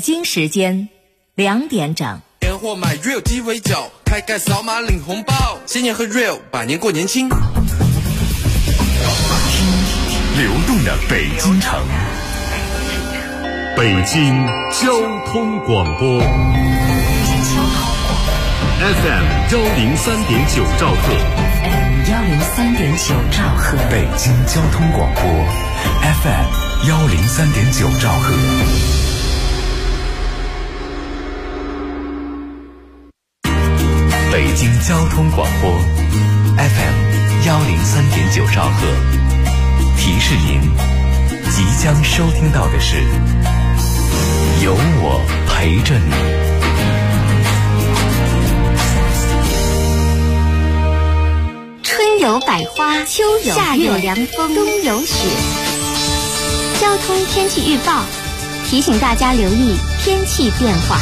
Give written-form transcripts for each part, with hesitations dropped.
京时间2点整。 年货买 Real 鸡尾酒，开盖扫码领红包，新年和 Real 百年过年轻。 流动的北京城，北京交通广播 FM 103.9兆赫 103.9兆赫， 北京交通广播 FM 103.9兆赫。北京交通广播 FM 103.9兆赫，提示您即将收听到的是有我陪着你。 春有百花，秋有夏有凉风，冬有雪。交通天气预报提醒大家留意天气变化。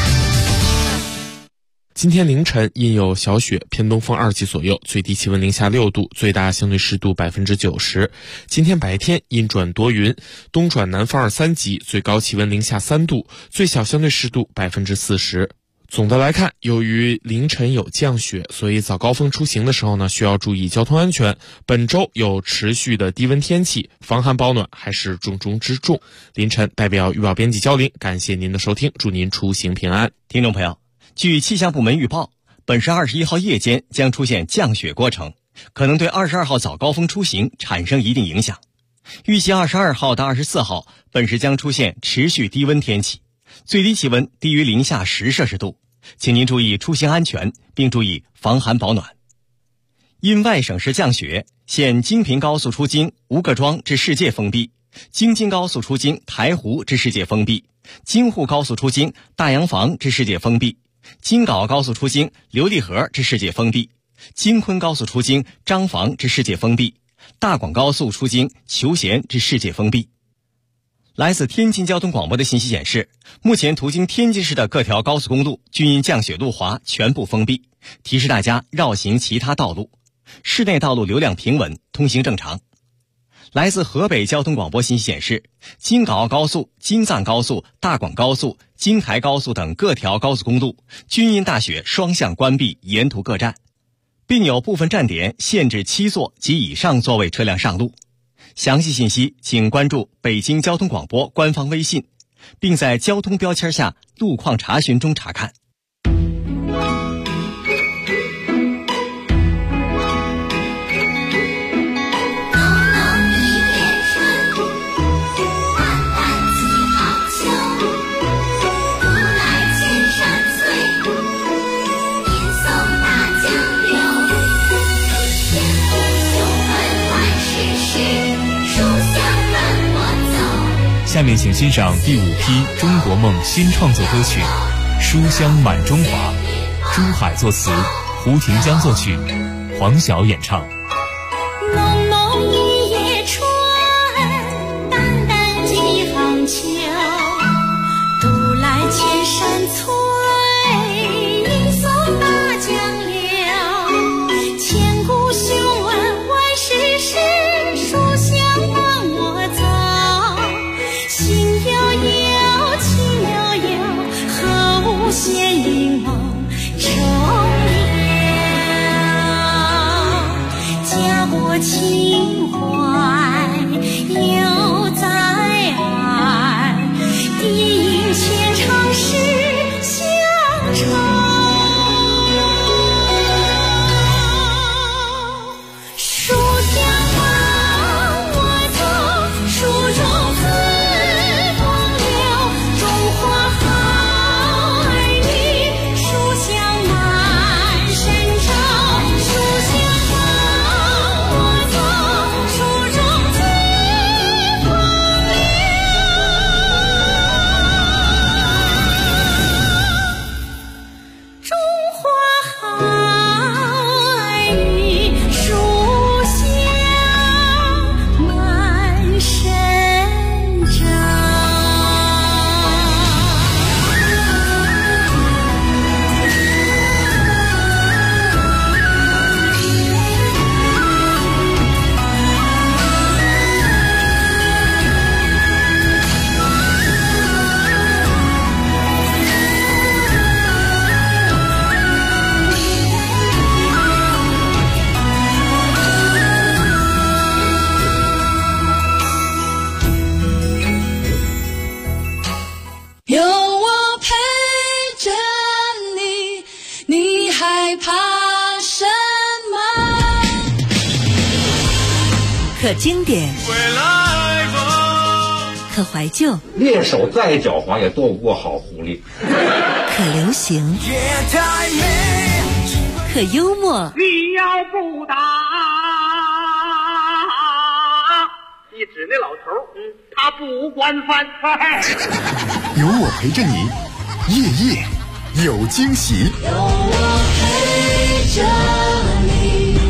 今天凌晨阴有小雪，偏东风2级左右，最低气温零下6度，最大相对湿度90%。今天白天阴转多云，东转南风2、3级，最高气温零下3度，最小相对湿度40%。总的来看，由于凌晨有降雪，所以早高峰出行的时候呢，需要注意交通安全。本周有持续的低温天气，防寒保暖还是重中之重。凌晨代表预报编辑焦林，感谢您的收听，祝您出行平安。 听众朋友，据气象部门预报，本市21号夜间将出现降雪过程，可能对22号早高峰出行产生一定影响。预计22号到24号，本市将出现持续低温天气，最低气温低于零下10摄氏度，请您注意出行安全，并注意防寒保暖。因外省市降雪，现京平高速出京吴各庄至世界封闭，京津高速出京台湖至世界封闭，京沪高速出京大洋房至世界封闭，京皋高速出京琉璃河至世界封闭，京昆高速出京张房至世界封闭，大广高速出京求贤至世界封闭。来自天津交通广播的信息显示，目前途经天津市的各条高速公路均因降雪路滑全部封闭，提示大家绕行其他道路。市内道路流量平稳，通行正常。来自河北交通广播信息显示，京港澳高速、京藏高速、大广高速、京台高速等各条高速公路均因大雪双向关闭沿途各站，并有部分站点限制7座及以上座位车辆上路。详细信息请关注北京交通广播官方微信，并在交通标签下路况查询中查看。 下面请欣赏第5批中国梦新创作歌曲《书香满中华》，朱海作词，胡廷江作曲，黄晓演唱。 浓浓一夜春，淡淡几行秋，独来千山翠，迎送大江流。千古雄文万世事，书香伴我走。心悠悠，情悠悠，何无闲云梦中游。家国情怀犹在耳，低吟千场诗乡愁。书香伴我走，书中自风流，中华好儿女，书香满神州。书香伴我走， 可经典，可怀旧， 猎手再狡猾也斗不过好狐狸。 可流行，可幽默。 你要不打，你指那老头，他不管饭菜。 有我陪着你，夜夜有惊喜。有我陪着你。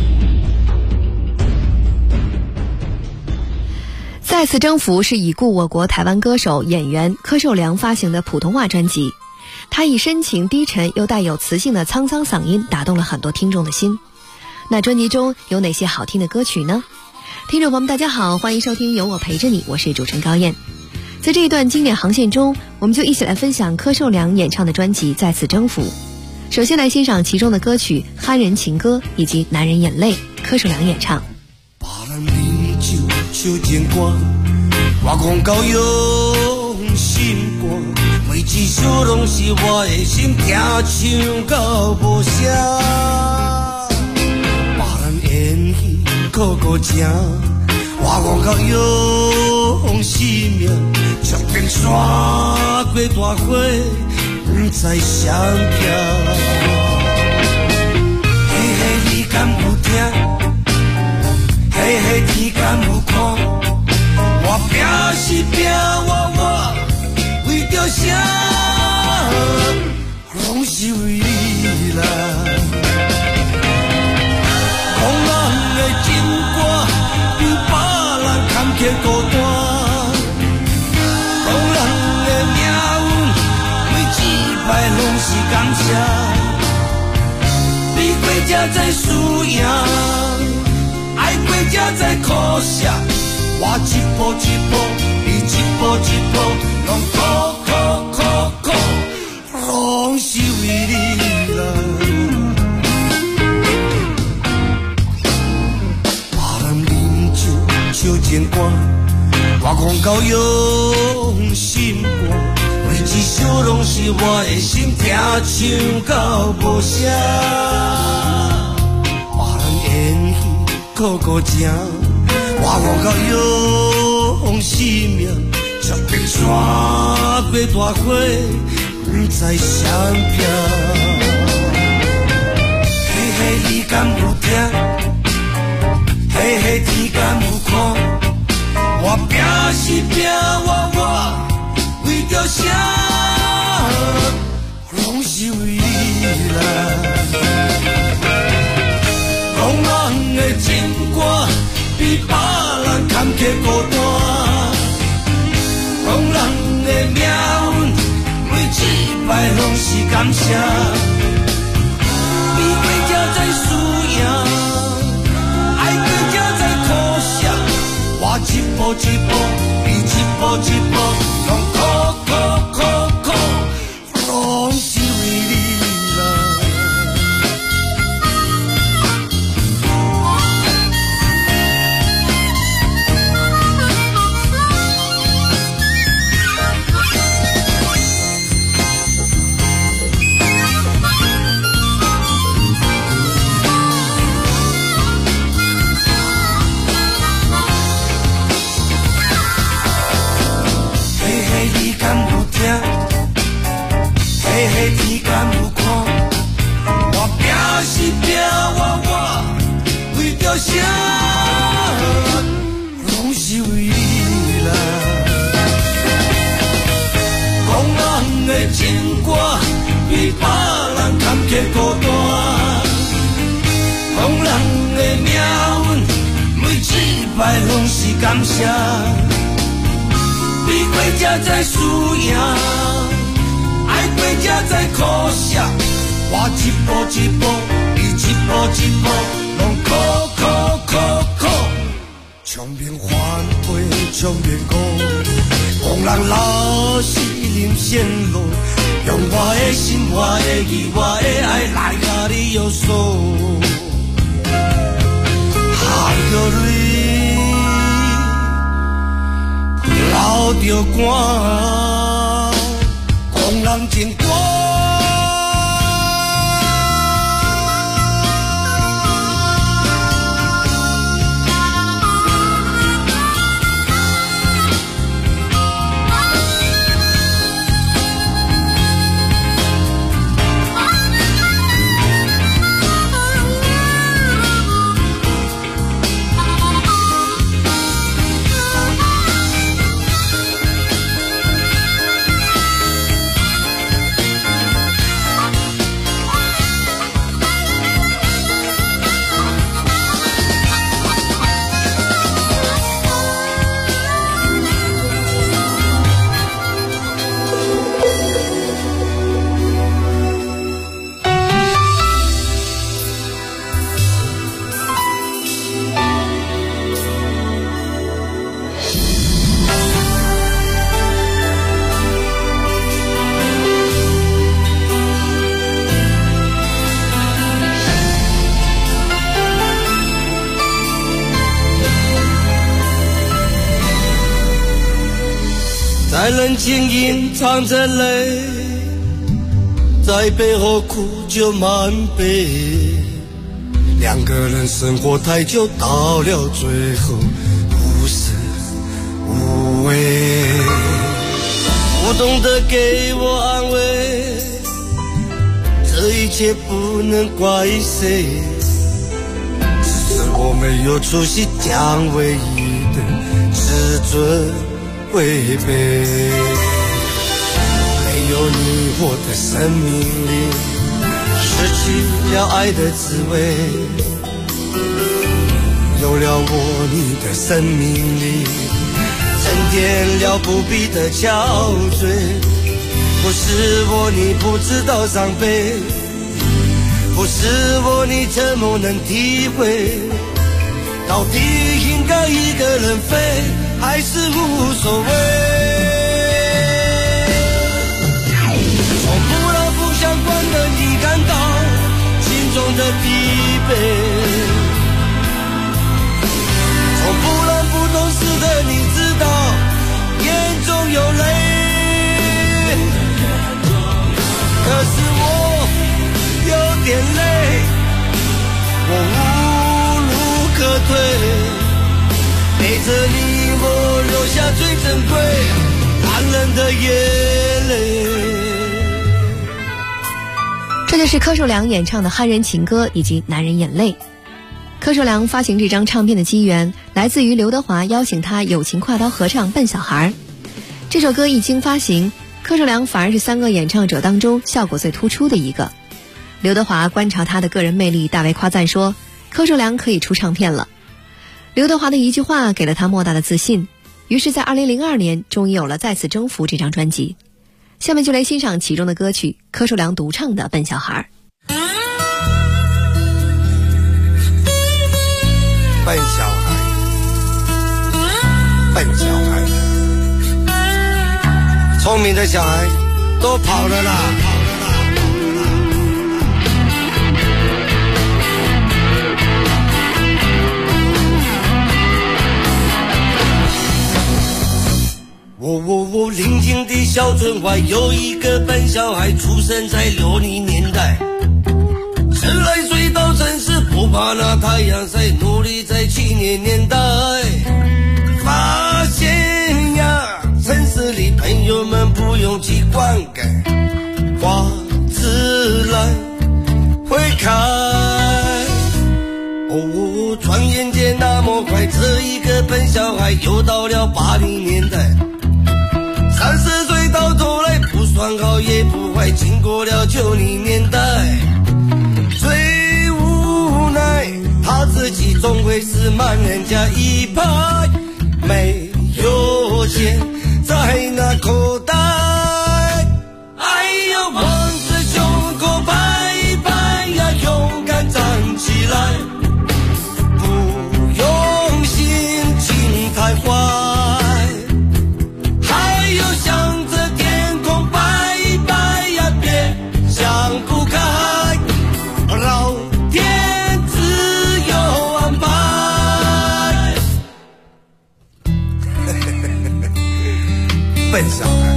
再次征服是已故我国台湾歌手演员柯受良发行的普通话专辑，他以深情低沉又带有磁性的沧桑嗓音打动了很多听众的心。那专辑中有哪些好听的歌曲呢？听众朋友们大家好，欢迎收听有我陪着你，我是主持人高燕。在这一段经典航线中，我们就一起来分享柯受良演唱的专辑《再次征服》。首先来欣赏其中的歌曲《憨人情歌》以及《男人眼泪》，柯受良演唱。 手牵歌，我讲到用心肝，每一首拢是我的心，听唱到无声。别人演戏个个正，我讲到用生命，从冰山过大火，不知谁飘。嘿嘿，你敢有听？嘿嘿，天敢有看？我拼是拼，我为着啥？拢是为你啦。讲人的情歌比别人坎坷孤单，讲人的命运每一摆拢是感谢，比过才知输赢。爱过才知苦涩，我一步一步，你一步一步，拢苦，拢是为你啦。别人饮酒手牵歌，我讲到用心肝，每一首拢是我的心，听唱到无声。别人演戏个个正，我讲到用生命，从冰山过大火，不知谁飘。嘿嘿，你敢有听？嘿嘿，天敢有看？我拼是拼，我为着啥？拢是为你啦。讲人的情歌比别人坎坷孤单，讲人的命运每一摆拢是感谢，比过才知输赢，爱过才知苦涩，我一步一步，你一步一步，拢苦，拢是为你啦。嘿嘿，天敢有看？我拼是拼，我为着啥？拢是为你啦。讲人的情歌比别人坎坷孤单，讲人的命运每一摆拢是感谢，比过才知输赢。爱过才知苦涩，我一步一步，你一步一步，拢苦，从面反背，从面讲，讲人老是人陷落，用我的心，我的意，我的爱来甲你约束，含着泪，流着汗。讲人情歌， 在人前隐藏着泪，在背后哭就满背。两个人生活太久，到了最后无声无味，不懂得给我安慰，这一切不能怪谁，只是我没有出息，将唯一的自尊违背。没有你我的生命里失去了爱的滋味，有了我你的生命里增添了不必的憔悴。不是我你不知道伤悲，不是我你怎么能体会，到底应该一个人飞还是无所谓。从不老不相关的你感到心中的疲惫，从不冷不懂事的你知道眼中有泪，可是我有点累，我无路可退，陪着你我留下最珍贵男人的眼泪。 这就是柯受良演唱的汉人情歌以及男人眼泪。柯受良发行这张唱片的机缘来自于刘德华邀请他友情跨刀合唱《笨小孩》。这首歌一经发行，柯受良反而是3个演唱者当中效果最突出的一个。刘德华观察他的个人魅力，大为夸赞说柯受良可以出唱片了。刘德华的一句话给了他莫大的自信，于是在2002年终于有了再次征服这张专辑。下面就来欣赏其中的歌曲，柯受良独唱的《笨小孩》。 笨小孩，笨小孩，聪明的小孩都跑了啦。邻近的小村外有一个笨小孩，出生在60年代，10来岁到城市，不怕那太阳晒，努力在70年代发现呀，城市里朋友们不用去灌溉，花自然会开。哦，转眼间那么快，这一个笨小孩又到了80年代，30岁到头来不算好也不坏，经过了90年代，最无奈他自己总会是慢人家一拍，没有钱在那口袋，哎呀，望着胸口拍一拍呀，勇敢站起来，不用心情太坏，笨小孩，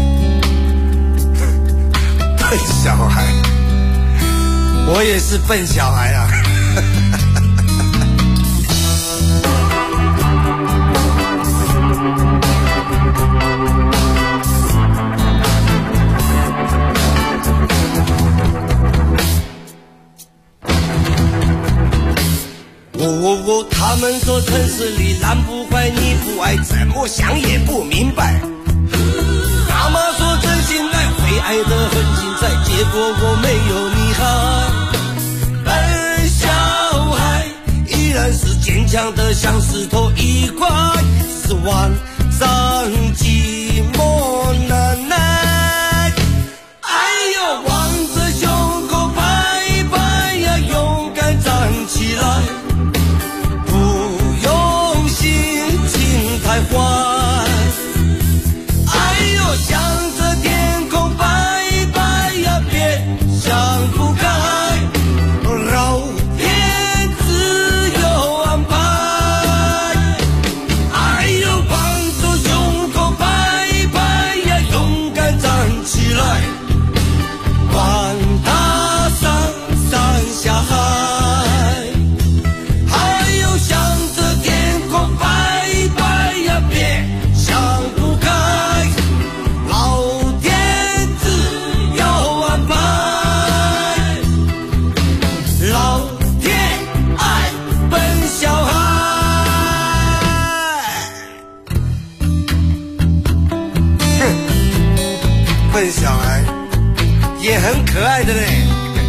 笨小孩，我也是笨小孩啊。他们说城市里男不坏女不爱，怎么想也不明白。妈妈说真心爱会爱得很精彩，结果我没有你好。笨小孩依然是坚强的像石头一块，是晚上寂寞难耐。哎呦，望着胸口拍一拍呀，勇敢站起来，不用心情太坏。向着天空摆一摆呀，别想不开，老天自有安排。哎呦，望着胸口摆也很可爱的嘞。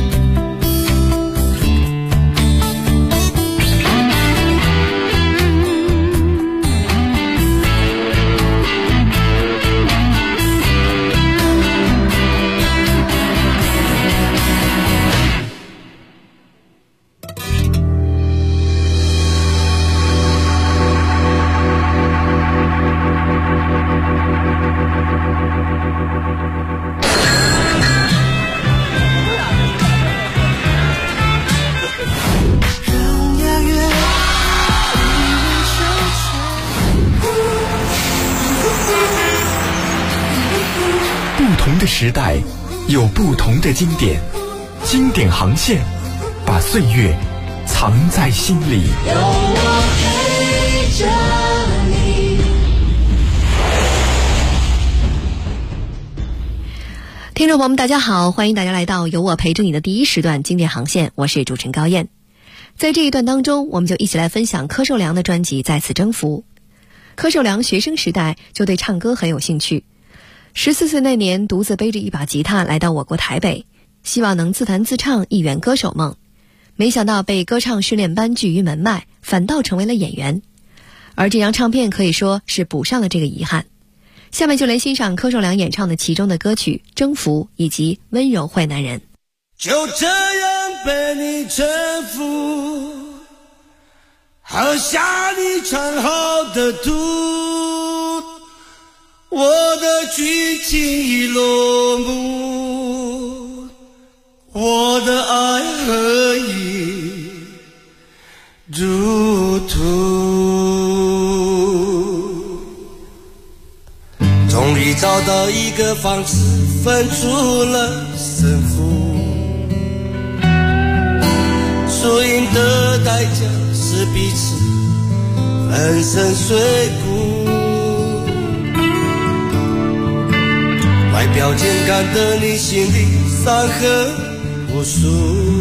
不同的时代有不同的经典，经典航线把岁月藏在心里。 有我陪着你。 听众朋友们大家好，欢迎大家来到有我陪着你的第一时段经典航线，我是主持人高燕。在这一段当中，我们就一起来分享柯受良的专辑《再次征服》。柯受良学生时代就对唱歌很有兴趣，14岁那年独自背着一把吉他来到我国台北，希望能自弹自唱一圆歌手梦。没想到被歌唱训练班拒于门外，反倒成为了演员。而这张唱片可以说是补上了这个遗憾。下面就来欣赏柯受良演唱的其中的歌曲《征服》以及《温柔坏男人》。 就这样被你征服，喝下你藏好的毒，我的剧情已落幕，我的爱何以入土。终于找到一个方式分出了胜负，输赢的代价是彼此粉身碎骨，外表健康的你心里伤痕无数，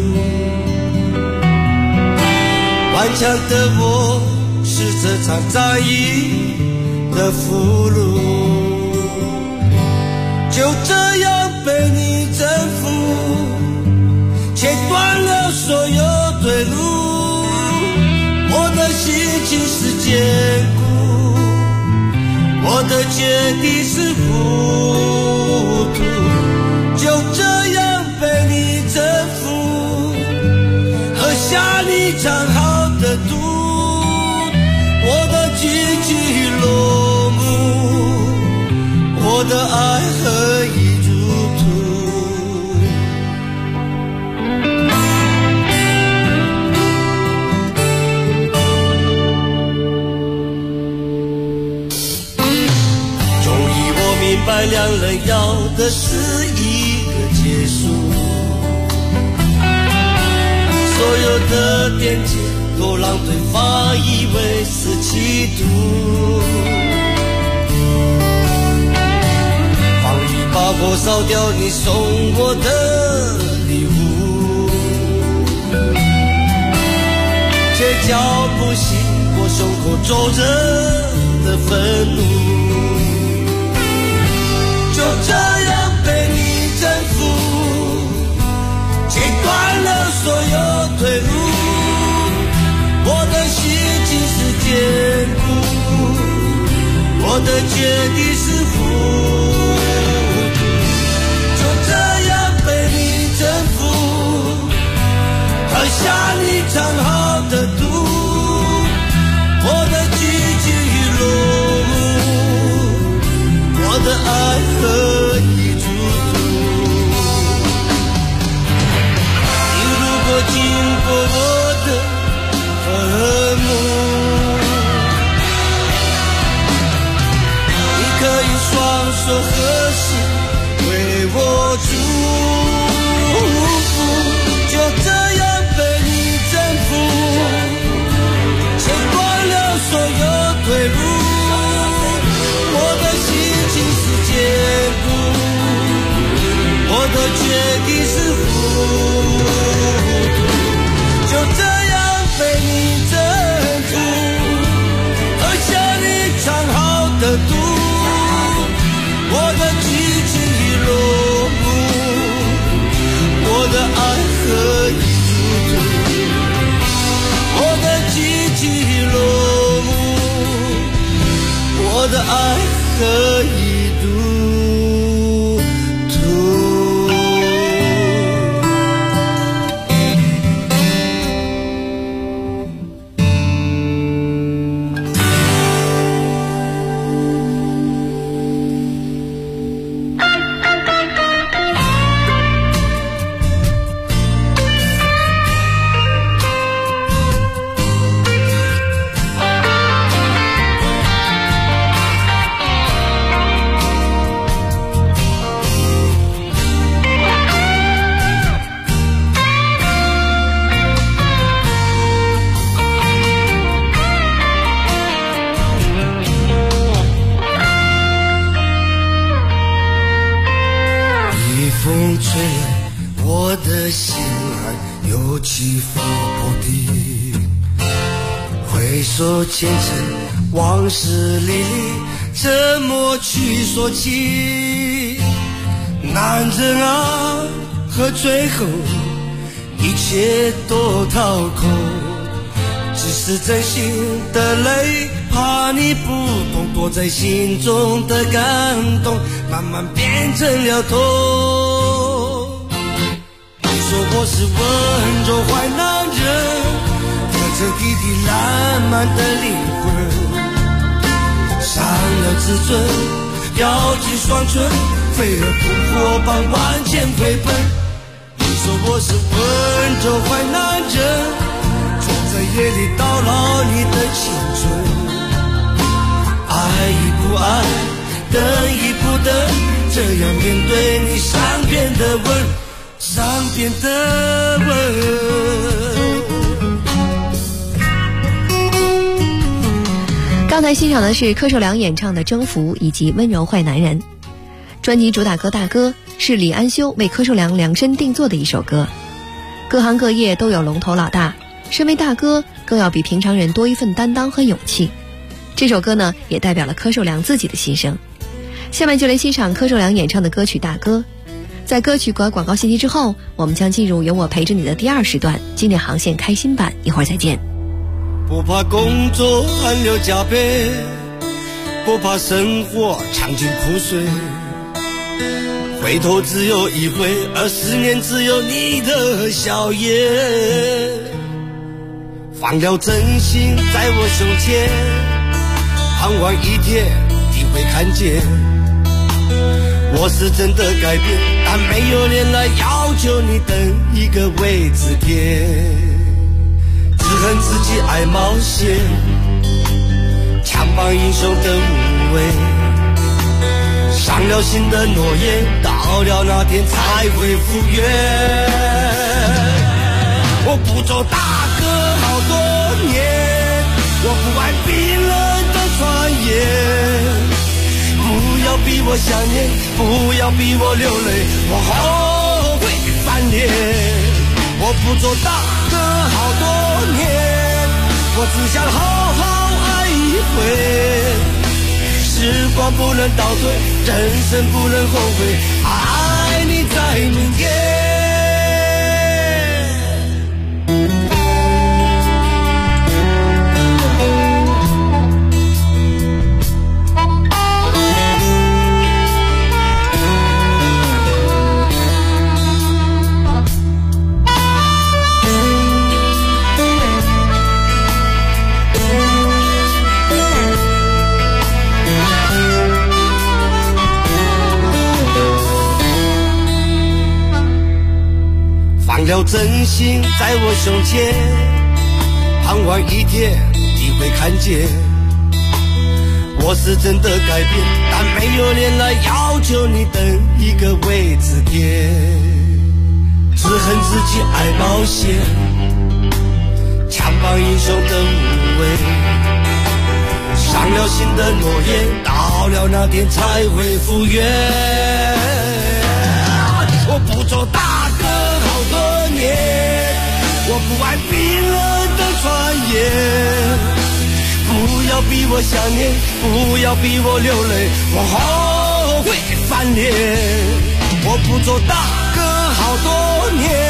顽强的我是这场战役的俘虏，就这样被你征服，切断了所有退路，我的心情是坚固，我的决定是糊涂，就这样被你征服，喝下你藏好的毒，我的结局落幕，我的爱何以入土。明白两人要的是一个结束，所有的惦记都让对方以为是企图，放一把火烧掉你送我的礼物，街角不醒我胸口灼热的愤怒，就这样被你征服，切断了所有退路，我的心情是坚固，我的决定是糊涂，就这样被你征服，喝下你藏好的毒，我的结局落幕，我的爱何以入土。你如果经过我的坟墓，你可以双手我的爱何以入土，我的寂寂落幕，我的爱何以入土。风吹我的心儿有起伏不定，回首前尘往事历历，怎么去说起？男人啊，和最后一切都掏空，只是真心的泪，怕你不懂，躲在心中的感动慢慢变成了痛。你说我是温柔坏男人，带着滴滴烂漫的灵魂，伤了自尊，咬紧双唇，飞蛾扑火般往前飞奔。你说我是温柔坏男人，坐在夜里叨唠你的青春，爱与不爱，等与不等，这样面对你善变的吻，善变的吻。 刚才欣赏的是柯受良演唱的《征服》以及《温柔坏男人》。专辑主打歌《大哥》是李安修为柯受良量身定做的一首歌。各行各业都有龙头老大，身为大哥更要比平常人多一份担当和勇气。这首歌呢，也代表了柯受良自己的心声。下面就来欣赏柯受良演唱的歌曲《大哥》。在歌曲和广告信息之后，我们将进入有我陪着你的第二时段经典航线开心版，一会儿再见。 不怕工作汗流浃背，不怕生活尝尽苦水，回头只有一回，20年只有你的笑颜。放了真心在我胸前，盼望一天你会看见。我是真的改变，但没有脸来要求你等一个位置点。只恨自己爱冒险，强绑英雄的无畏，伤了心的诺言，到了那天才会复原。我不做大哥好多年，我不爱冰冷的传言，不要逼我想念，不要逼我流泪，我后悔翻脸。我不做大哥好多年，我只想好好爱一回。时光不能倒退，人生不能后悔，爱你在明天。放了真心在我胸前，盼望一天你会看见。我是真的改变，但没有脸来要求你等一个位置点。只恨自己爱冒险，强绑英雄的无畏，伤了心的诺言，到了那天才会复原。我不做大哥好多年，我不爱冰冷的传言，不要逼我想念，不要逼我流泪，我后悔翻脸。我不做大哥好多年，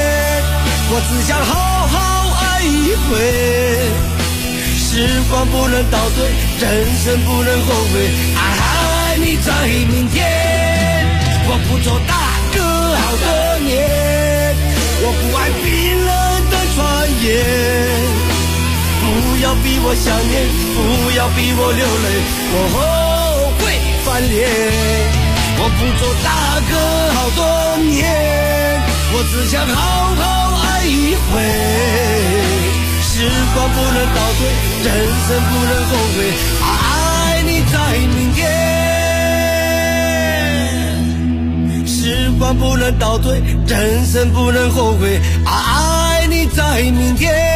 我只想好好爱一回。时光不能倒退，人生不能后悔，爱你在明天。我不做大哥好多年，我不爱冰冷的传言。不要逼我想念，不要逼我流泪，我后悔翻脸。我不做大哥好多年，我只想好好爱一回。时光不能倒退，人生不能后悔，爱你在明天。时光不能倒退，人生不能后悔，爱你在明天。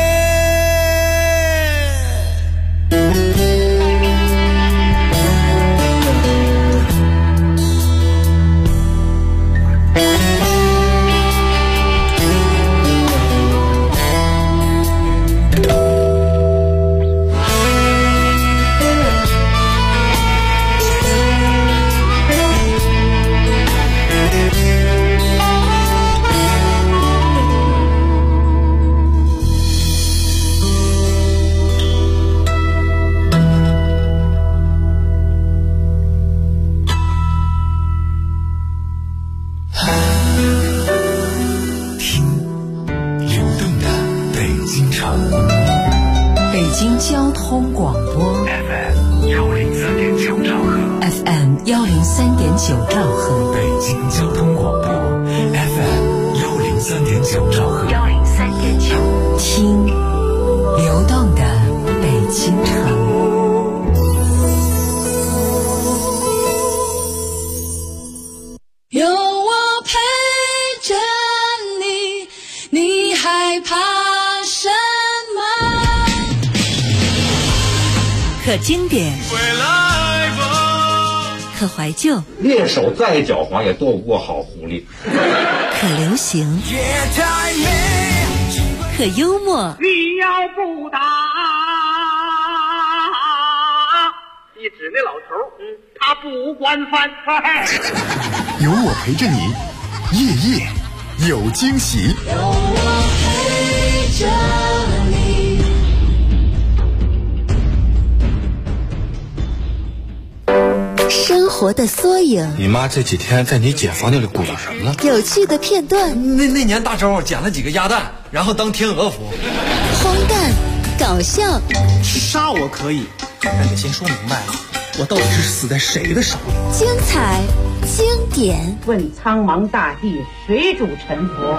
可经典，可怀旧， 猎手再狡猾也躲不过好狐狸。 可流行，可幽默。 你要不打，你指那老头，他不惯犯。 有我陪着你，夜夜有惊喜。 有我陪着你。 生活的缩影， 你妈这几天在你姐房间里鼓捣什么呢？ 有趣的片段。 那年大周捡了几个鸭蛋，然后当天鹅服。 荒诞，搞笑。 杀我可以，但得先说明白了，我到底是死在谁的手里？ 精彩，经典。 问苍茫大地，谁主沉浮？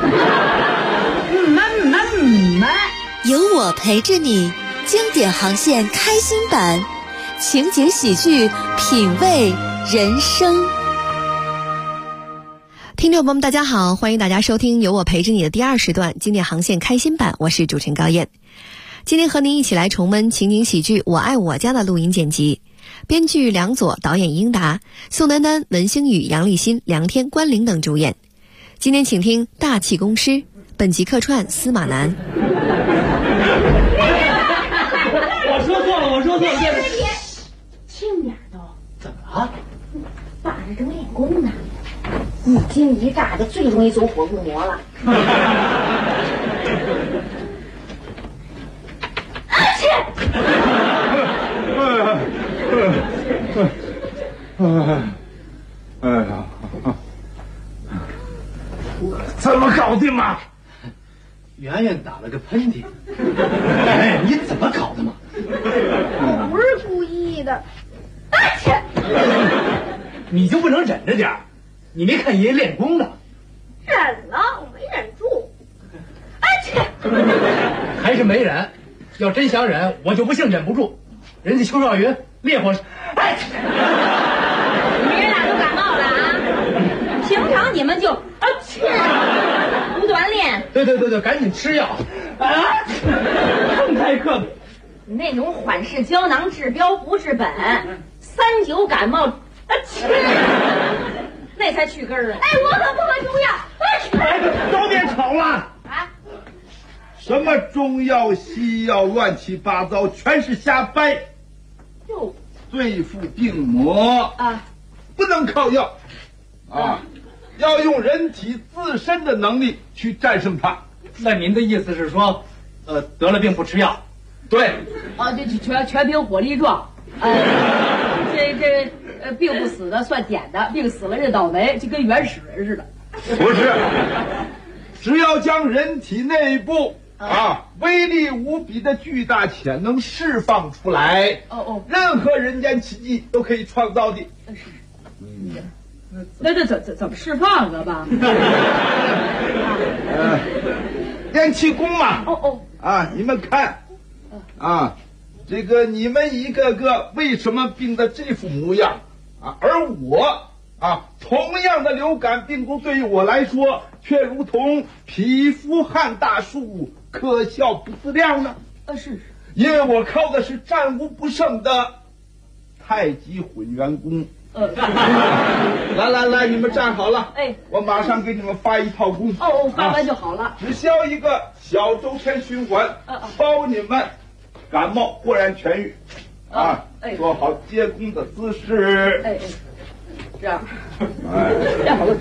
有我陪着你，经典航线开心版。情节喜剧，品味人生。 听众朋友们大家好，欢迎大家收听由我陪着你的第二时段经典航线开心版，我是主持人高燕。今天和您一起来重温情景喜剧《我爱我家》的录音剪辑，编剧梁左，导演英达，宋丹丹、文星宇、杨立新、梁天、关凌等主演。今天请听大气公狮，本集客串司马南。 我说错了，轻点都。 怎么了？ 爸这正练功呢，一惊一乍的最容易走火入魔了。 怎么搞定嘛？圆圆打了个喷嚏。哎，你怎么搞的嘛？ 我不是故意的。 你就不能忍着点儿？你没看爷爷练功呢？ 忍了，我没忍住。 还是没忍。要真想忍，我就不信忍不住。人家邱少云烈火， 你们俩都感冒了啊？平常你们就不锻炼。 对，赶紧吃药。更太刻薄。 那种缓释胶囊治标不治本，39感冒，那才去根儿啊！哎，我可不喝中药。 都别吵了啊！ 什么中药西药乱七八糟，全是瞎掰。 就对付病魔啊， 不能靠药啊，要用人体自身的能力去战胜它。 那您的意思是说，得了病不吃药？ 对。 啊，这全凭火力壮。这病不死的算捡的，病死了认倒霉，就跟原始人似的。 不是，只要将人体内部威力无比的巨大潜能释放出来，任何人间奇迹都可以创造的。 那这怎么释放的吧？ 练气功嘛。你们看，这个你们一个个为什么病得这副模样而我同样的流感病毒对于我来说却如同匹夫撼大树，可笑不自量呢？ 是， 因为我靠的是战无不胜的太极混元功。来，你们站好了。我马上给你们发一套功。 发完就好了。 只需要一个小周天循环，包你们感冒豁然痊愈。做好接功的姿势。 这样。站好了。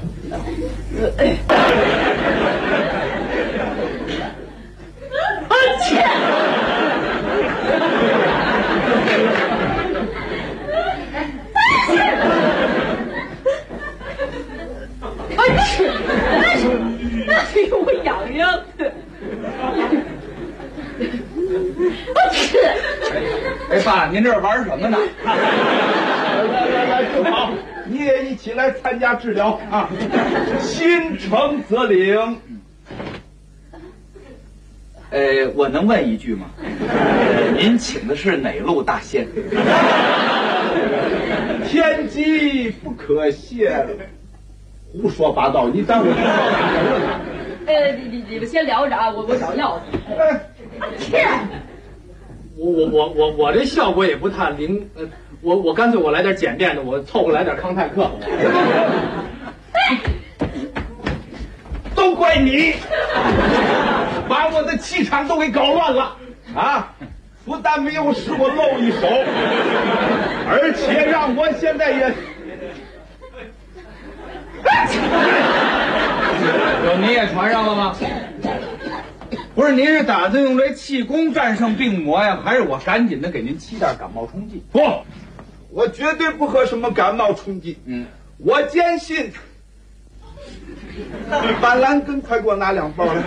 哎呦，我痒痒的。 爸，您这玩什么呢？ 来，正好，你也一起来参加治疗心诚则灵。 我能问一句吗？您请的是哪路大仙？ 天机不可泄露。胡说八道！你当我你们先聊着我找药去。 我这效果也不太灵，我干脆我来点简便的，我凑合来点康泰克。 都怪你，把我的气场都给搞乱了不但没有使我露一手，而且让我现在也。 你也传上了吗？不是，您是打算用这气功战胜病魔呀，还是我赶紧的给您沏点感冒冲剂？ 不，我绝对不喝什么感冒冲剂。我坚信。板蓝根，快给我拿2包来。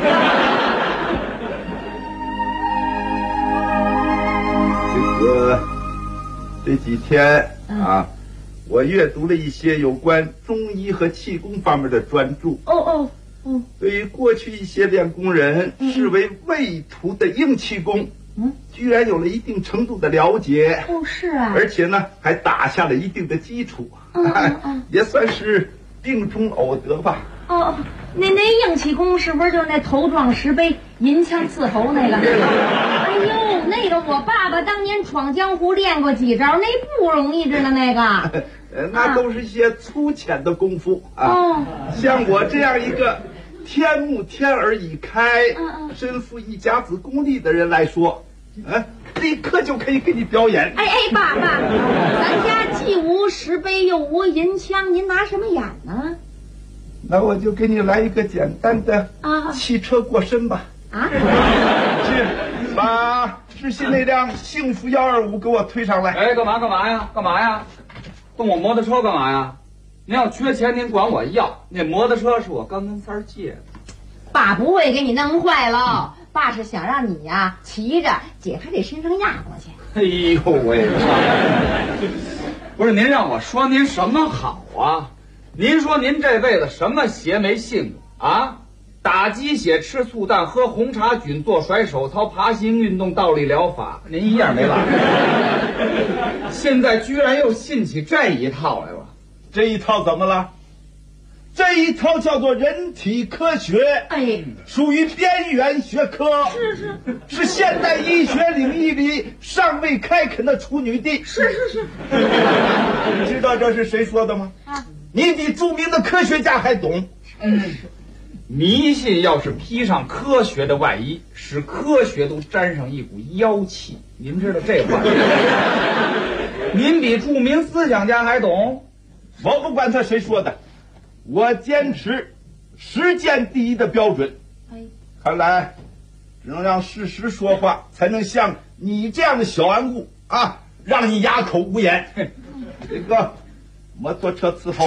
这几天我阅读了一些有关中医和气功方面的专著。对于过去一些练功人视为畏途的硬气功，居然有了一定程度的了解。 是啊。 而且呢，还打下了一定的基础。也算是病中偶得吧。 那硬气功是不是就是那头撞石碑、银枪刺头那个？哎呦，那个我爸爸当年闯江湖练过几招，那不容易着呢。那个， 那都是一些粗浅的功夫像我这样一个天目天耳已开、身负一甲子功力的人来说，立刻就可以给你表演。 爸，咱家既无石碑又无银枪，您拿什么演呢？ 那我就给你来一个简单的汽车过身吧。去把知悉那辆幸福125给我推上来。 干嘛呀？动我摩托车干嘛呀？您要缺钱您管我要，那摩托车是我刚跟三儿借的。 爸不会给你弄坏了，爸是想让你骑着解开这身上压过去。 哎呦喂！不是，您让我说您什么好啊？您说您这辈子什么邪没信过打鸡血、吃醋蛋、喝红茶菌、做甩手操、爬行运动、倒立疗法，您一样没落。现在居然又信起这一套来了。 这一套怎么了？这一套叫做人体科学，属于边缘学科，是现代医学领域里尚未开垦的处女地。 是。 你知道这是谁说的吗？你比著名的科学家还懂。 迷信要是披上科学的外衣，使科学都沾上一股妖气。您知道这话？您比著名思想家还懂。 我不管他谁说的，我坚持实践第一的标准。 看来只能让事实说话，才能像你这样的小顽固啊，让你哑口无言。这个摩托车伺候。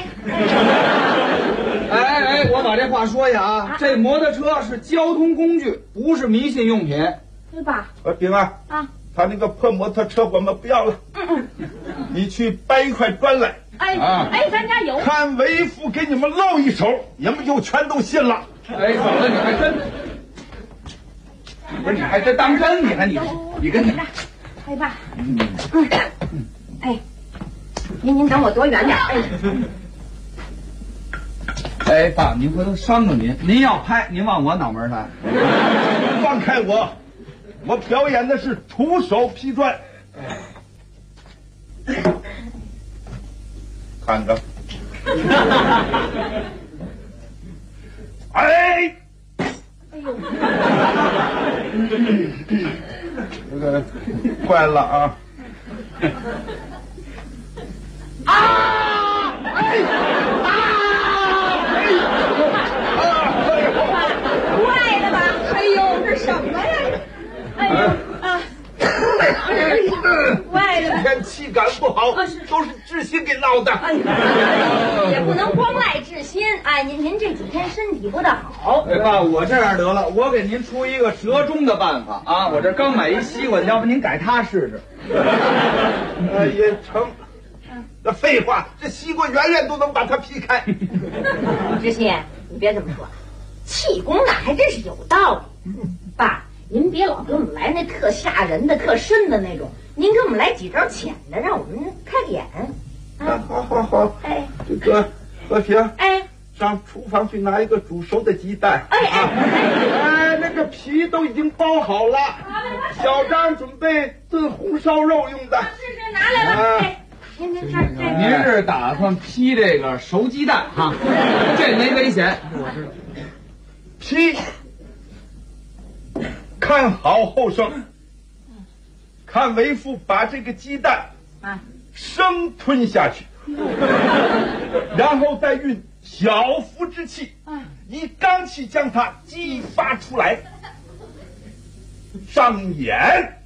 我把这话说一下啊，这摩托车是交通工具，不是迷信用品。 对吧？ 丁啊，他那个破摩托车我们不要了。你去掰一块砖来。 咱家有。 看为父给你们露一手，你们就全都信了。 嫂子，你还真不是？你还真当真？你跟着。 爸。您等我躲远点。 爸，您回头伤着您要拍，您往我脑门上。 放开我！我表演的是徒手劈砖。看着。这个坏了啊！ 坏了吧？这什么呀？坏了！ 今天气感不好，都是志新给闹的。 也不能光赖志新。您这几天身体不大好。 爸，我这样得了，我给您出一个折中的办法啊！我这刚买一西瓜，要不您改它试试？ 也成。那废话，这西瓜远远都能把它劈开。 志新，你别这么说，气功呢还真是有道理。爸，您别老给我们来那特吓人的、特深的那种，您给我们来几招浅的，让我们开眼。 好。这个和平，上厨房去拿一个煮熟的鸡蛋。那个皮都已经包好了。小张准备炖红烧肉用的。 是拿来了。 您是打算劈这个熟鸡蛋哈？这没危险。 劈，看好后生，看为父把这个鸡蛋生吞下去，然后再运小腹之气，以罡气将它激发出来，上演。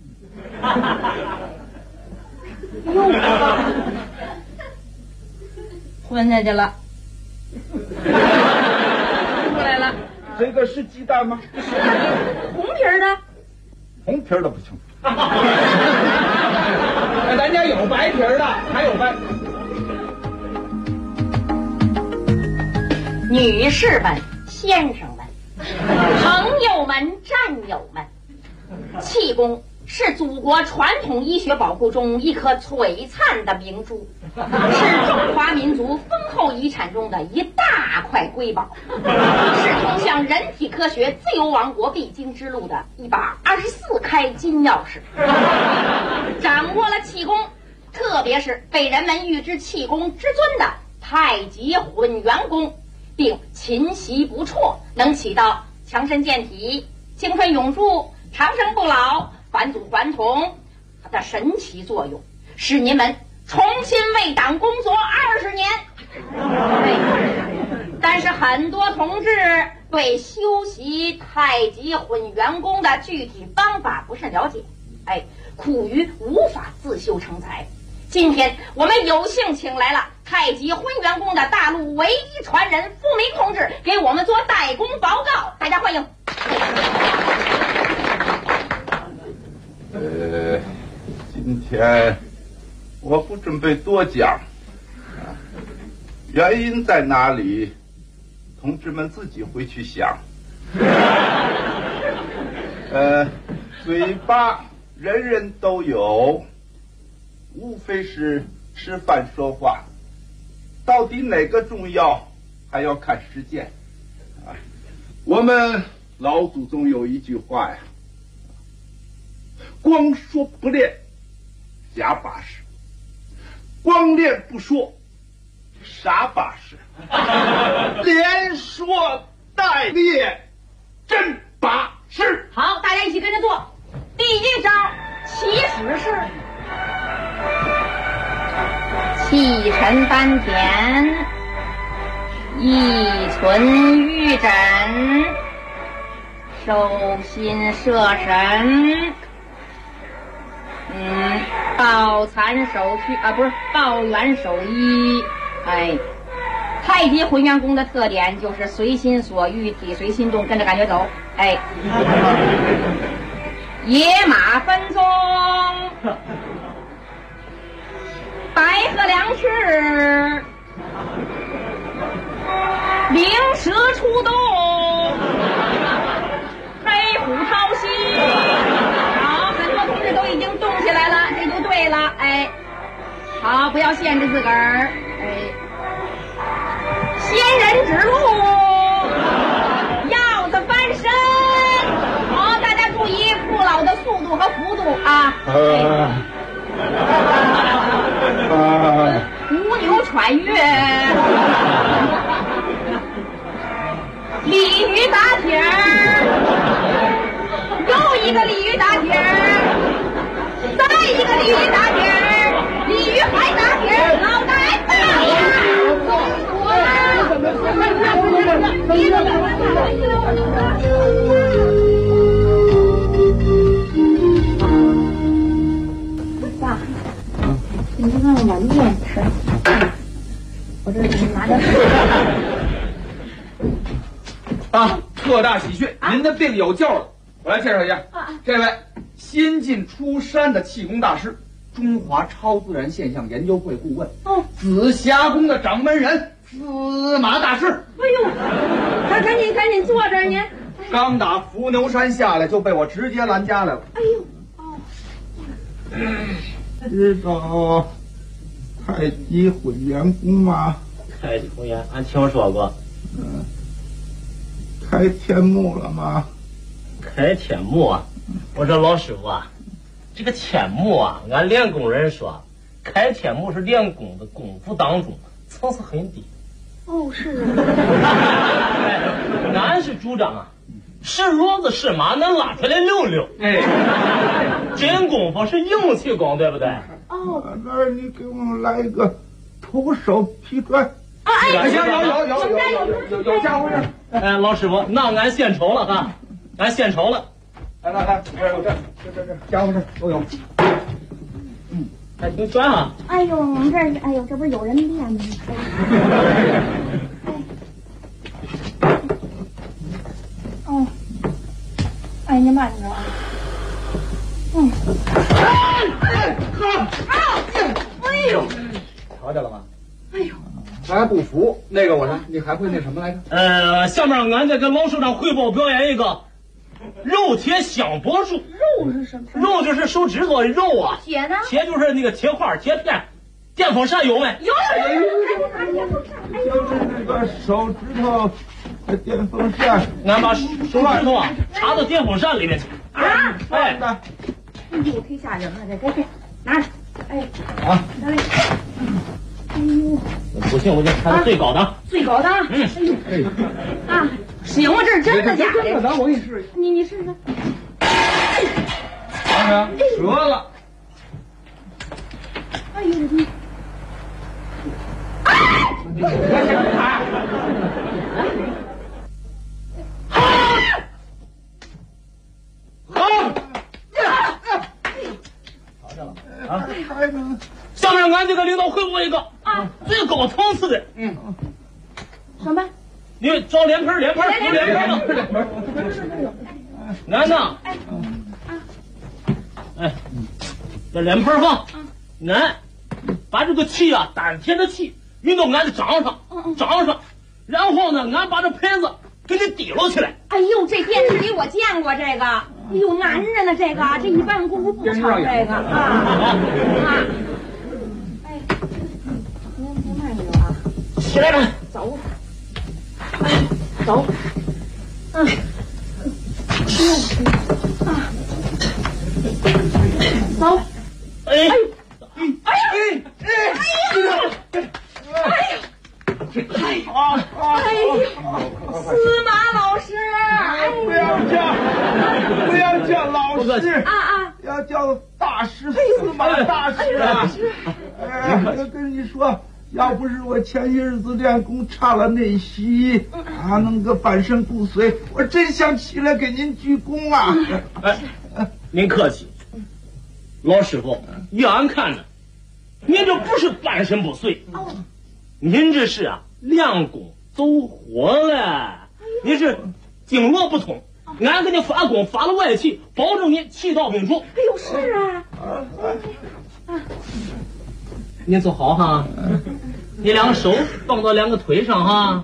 吞下去了，出来了。 这个是鸡蛋吗？ 红皮的。 红皮的不行。 咱家有白皮的，还有白。 女士们、先生们、朋友们、战友们，气功是祖国传统医学宝库中一颗璀璨的明珠，是中华民族丰厚遗产中的一大块瑰宝，是通向人体科学自由王国必经之路的一把24开金钥匙。掌握了气功，特别是被人们誉之气功之尊的太极混元功，并勤习不辍，能起到强身健体、青春永驻、长生不老、返祖还童的神奇作用，使您们重新为党工作20年。但是很多同志对修习太极混元功的具体方法不甚了解，苦于无法自修成才。今天我们有幸请来了太极混元功的大陆唯一传人傅明同志，给我们做代功报告，大家欢迎。 今天我不准备多讲，原因在哪里？同志们自己回去想。嘴巴人人都有，无非是吃饭说话，到底哪个重要，还要看实践。我们老祖宗有一句话呀，光说不练假把式，光练不说傻把式，连说带练真把式。 好，大家一起跟着做。第一招起始式，气沉丹田，意存玉枕， 手心射身，抱残守缺啊，不是抱元守一。哎，太极混元功的特点就是随心所欲，体随心动，跟着感觉走。哎，野马分鬃，白鹤两翅，灵蛇出洞，黑虎掏心。好，很多同志都已经动起来了，这就对了。哎，好，不要限制自个儿。哎，仙人指路，鹞子翻身。好，大家注意不老的速度和幅度啊。五牛喘月，鲤鱼打挺儿，又一个鲤鱼打挺儿，再一个鲤鱼打挺儿，鲤鱼还打挺儿，老大大呀！中国爸，你这让我面吃，我这拿点水。 啊，特大喜讯！您的病有救了。我来介绍一下，这位新晋出山的气功大师，中华超自然现象研究会顾问，紫霞宫的掌门人司马大师。 哎呦，赶紧坐这儿您。 刚打伏牛山下来就被我直接拦家来了。 哎呦， 知道太极混元功吗？ 太极混元，俺听说过。 开天幕了吗？ 开天幕啊！我说老师傅啊，这个天幕啊，俺练功人说，开天幕是练功的功夫当中层次很低。 哦，是啊。 俺是主张啊，是骡子是马能拉出来溜溜。哎，真功夫是硬气功，对不对？ 哦， 那你给我们来一个徒手劈砖。 哎，行，有家伙事。 哎，老师傅，那俺献丑了哈，俺献丑了。 来，这家伙事都有。 还挺专啊。 哎呦，我们这儿，哎呦，这不是有人练吗？哦，哎，您慢着啊。哎呦， 瞧见了吗？ 哎呦。 还不服？那个我说，你还会那什么来着？ 下面俺再跟老首长汇报表演一个肉铁香柏术。 肉是什么？ 肉就是手指头的肉啊。 铁呢？ 铁就是那个铁块、铁片。电风扇有没？ 有。 就是这个手指头的电风扇。 俺把手指头啊插到电风扇里面去。 啊！ 哎， 哎呦，忒吓人了，这拿着。哎， 啊， 来。哎呦， 不行，我就开到最高档。 最高档。哎呦，啊，行吗？这是真的假的？ 真的，我给你试一下。 你试试。 看着折了。 哎呦我的！ 啊！下面俺这个领导汇报一个最高层次的， 什么？ 你找脸盆了。俺呢？哎，这脸盆放，俺把这个气啊，丹田的气运到俺的掌上，然后呢，俺把这盆子给你提溜起来。 哎呦，这电视里我见过这个，哎呦，难着呢，这一般功夫不成这个啊。哎，您慢着啊。 起来吧， 走。哎，走。走。哎。司马老师， 不要叫老师要叫大师，司马大师啊！我跟你说， 要不是我前些日子练功差了内息啊，弄个半身不遂，我真想起来给您鞠躬啊！ 哎，您客气，老师傅，依俺看呢，您这不是半身不遂，您这是练功走火了，您是经络不通。俺给你发功发了外气，保证你气到病除。 哎呦，是啊。 您坐好哈，你两个手放到两个腿上哈，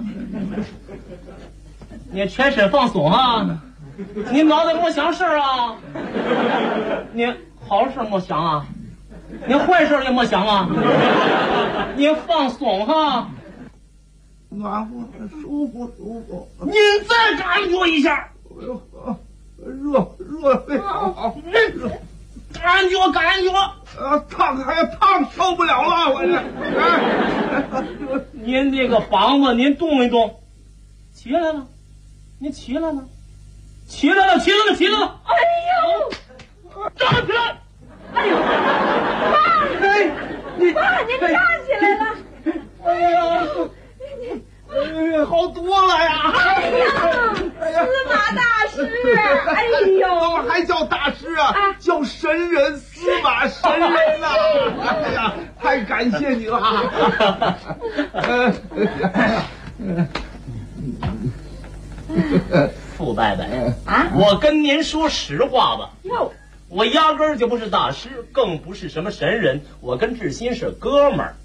你全身放松哈，你脑袋莫想事啊，你好事莫想啊，你坏事也莫想啊，你放松哈， 暖和舒服舒服。 您再感觉一下。 热好， 感觉烫还烫，受不了了，我这。 您这个膀子您动一动，起来了，您起来了。哎呦， 站起来！ 哎呦，爸，您站起来了！ 哎呀！好多了呀！ 哎呀，司马大师，哎呦， 怎么还叫大师啊？叫神人，司马神人呐！哎呀，太感谢你了！ 傅伯伯我跟您说实话吧，我压根儿就不是大师，更不是什么神人，我跟志新是哥们儿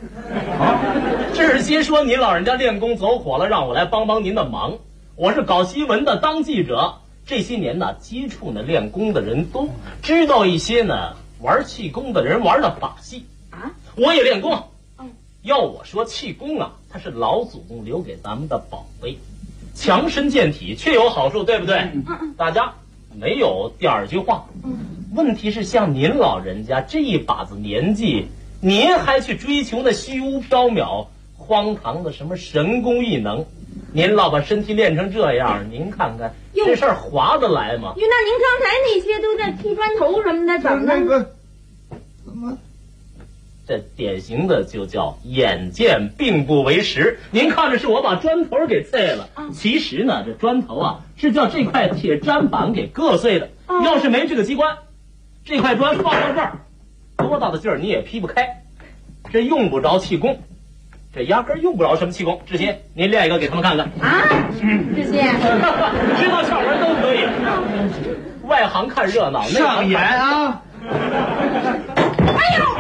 志新说您老人家练功走火了，让我来帮帮您的忙。我是搞新闻的，当记者，这些年呢，接触呢练功的人多，知道一些呢玩气功的人玩的法戏我也练功。要我说气功它是老祖宗留给咱们的宝贝，强身健体确有好处，对不对？大家没有第二句话。问题是像您老人家这一把子年纪，您还去追求那虚无缥缈荒唐的什么神功异能，您老把身体练成这样，您看看这事儿划得来吗？ 那您刚才那些都在踢砖头什么的，怎么这典型的就叫眼见并不为实。您看着是我把砖头给碎了，其实呢这砖头是叫这块铁砧板给硌碎的。要是没这个机关，这块砖放到这儿，多大的劲儿你也劈不开。这用不着气功，这压根儿用不着什么气功。志新，您练一个给他们看看志新知道窍门都可以，外行看热闹， 上演啊！ 哎呦，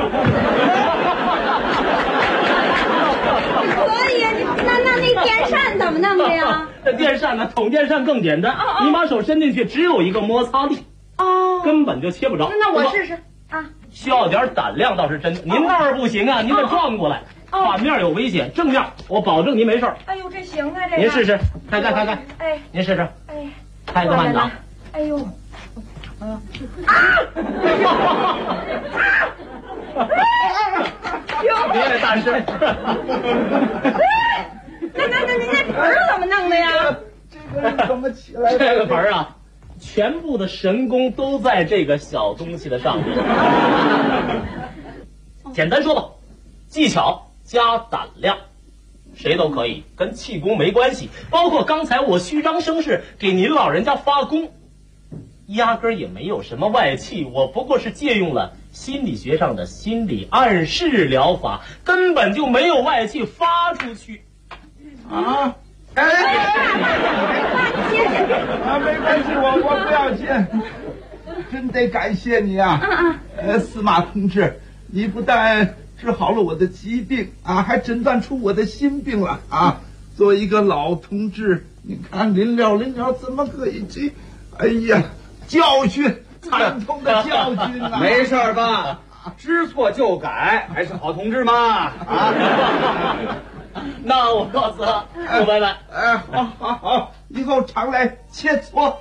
可以，那电扇怎么弄的呀？ 这电扇呢，捅电扇更简单，你把手伸进去，只有一个摩擦力，根本就切不着。 那我试试需要点胆量倒是真的。您那儿不行您得转过来，反面有危险，正面我保证您没事。 哎呦，这行啊，这个。 您试试，看。 哎， 您试试。 哎， 开个慢档。 哎呦。 你也大师。 那您这盆儿怎么弄的呀？ 这个怎么起来？ 这个盆儿全部的神功都在这个小东西的上面。简单说吧，技巧加胆量，谁都可以，跟气功没关系。包括刚才我虚张声势给您老人家发功，压根儿也没有什么外气，我不过是借用了心理学上的心理暗示疗法，根本就没有外气发出去。 没关系，我不要紧，真得感谢你司马同志，你不但治好了我的疾病还诊断出我的心病了作为一个老同志，你看临了怎么可以这？哎呀，教训，惨痛的教训没事吧？知错就改，还是好同志嘛那我告诉他，傅伯伯， 好，以后常来切磋。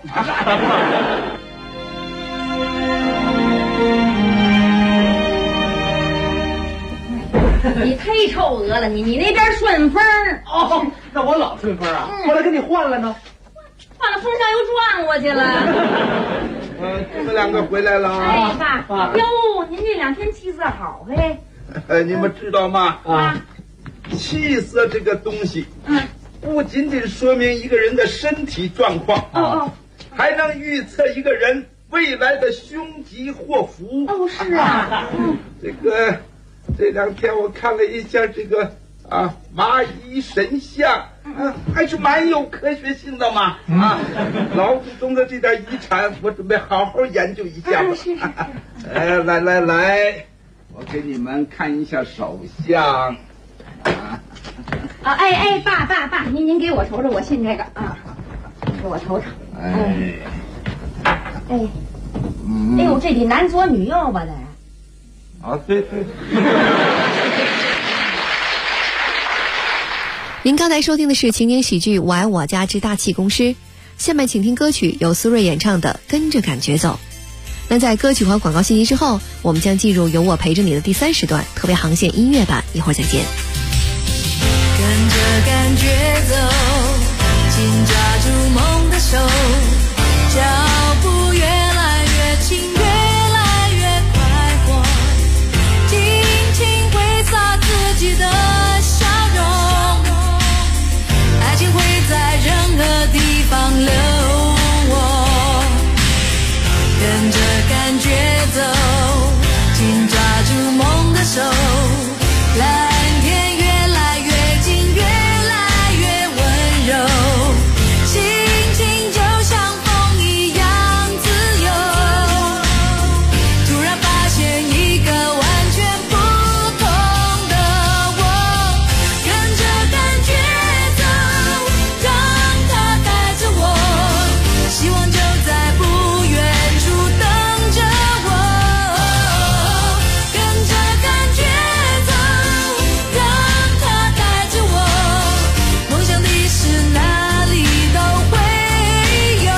你忒臭鹅了，你那边顺风那我老顺风后来跟你换了呢？ 换了风向又转过去了。 你们两个回来了爸，哟，您这2天气色好嘿。 你们知道吗？ 气色这个东西，不仅仅说明一个人的身体状况，还能预测一个人未来的凶吉祸福。 是啊， 这两天我看了一下这个蚂蚁神像，还是蛮有科学性的嘛。老祖宗的这点遗产，我准备好好研究一下吧。来，我给你们看一下手相。 爸，您给我瞅瞅，我信这个啊，给我瞅瞅。哎呦，这得男左女右吧？ 对。 您刚才收听的是情景喜剧《我爱我家之大气公师》，下面请听歌曲由苏芮演唱的《跟着感觉走》。那在歌曲和广告信息之后，我们将进入由我陪着你的第3时段特别航线音乐版，一会儿再见。 跟着感觉走，紧抓住梦的手，脚步越来越轻，越来越快活，尽情挥洒自己的笑容，爱情会在任何地方流淌，跟着感觉走，紧抓住梦的手，蓝天越来越近，越来越温柔，心情就像风一样自由，突然发现一个完全不同的我，跟着感觉走，让它带着我，希望就在不远处等着我，跟着感觉走，让它带着我，梦想的事哪里都会有。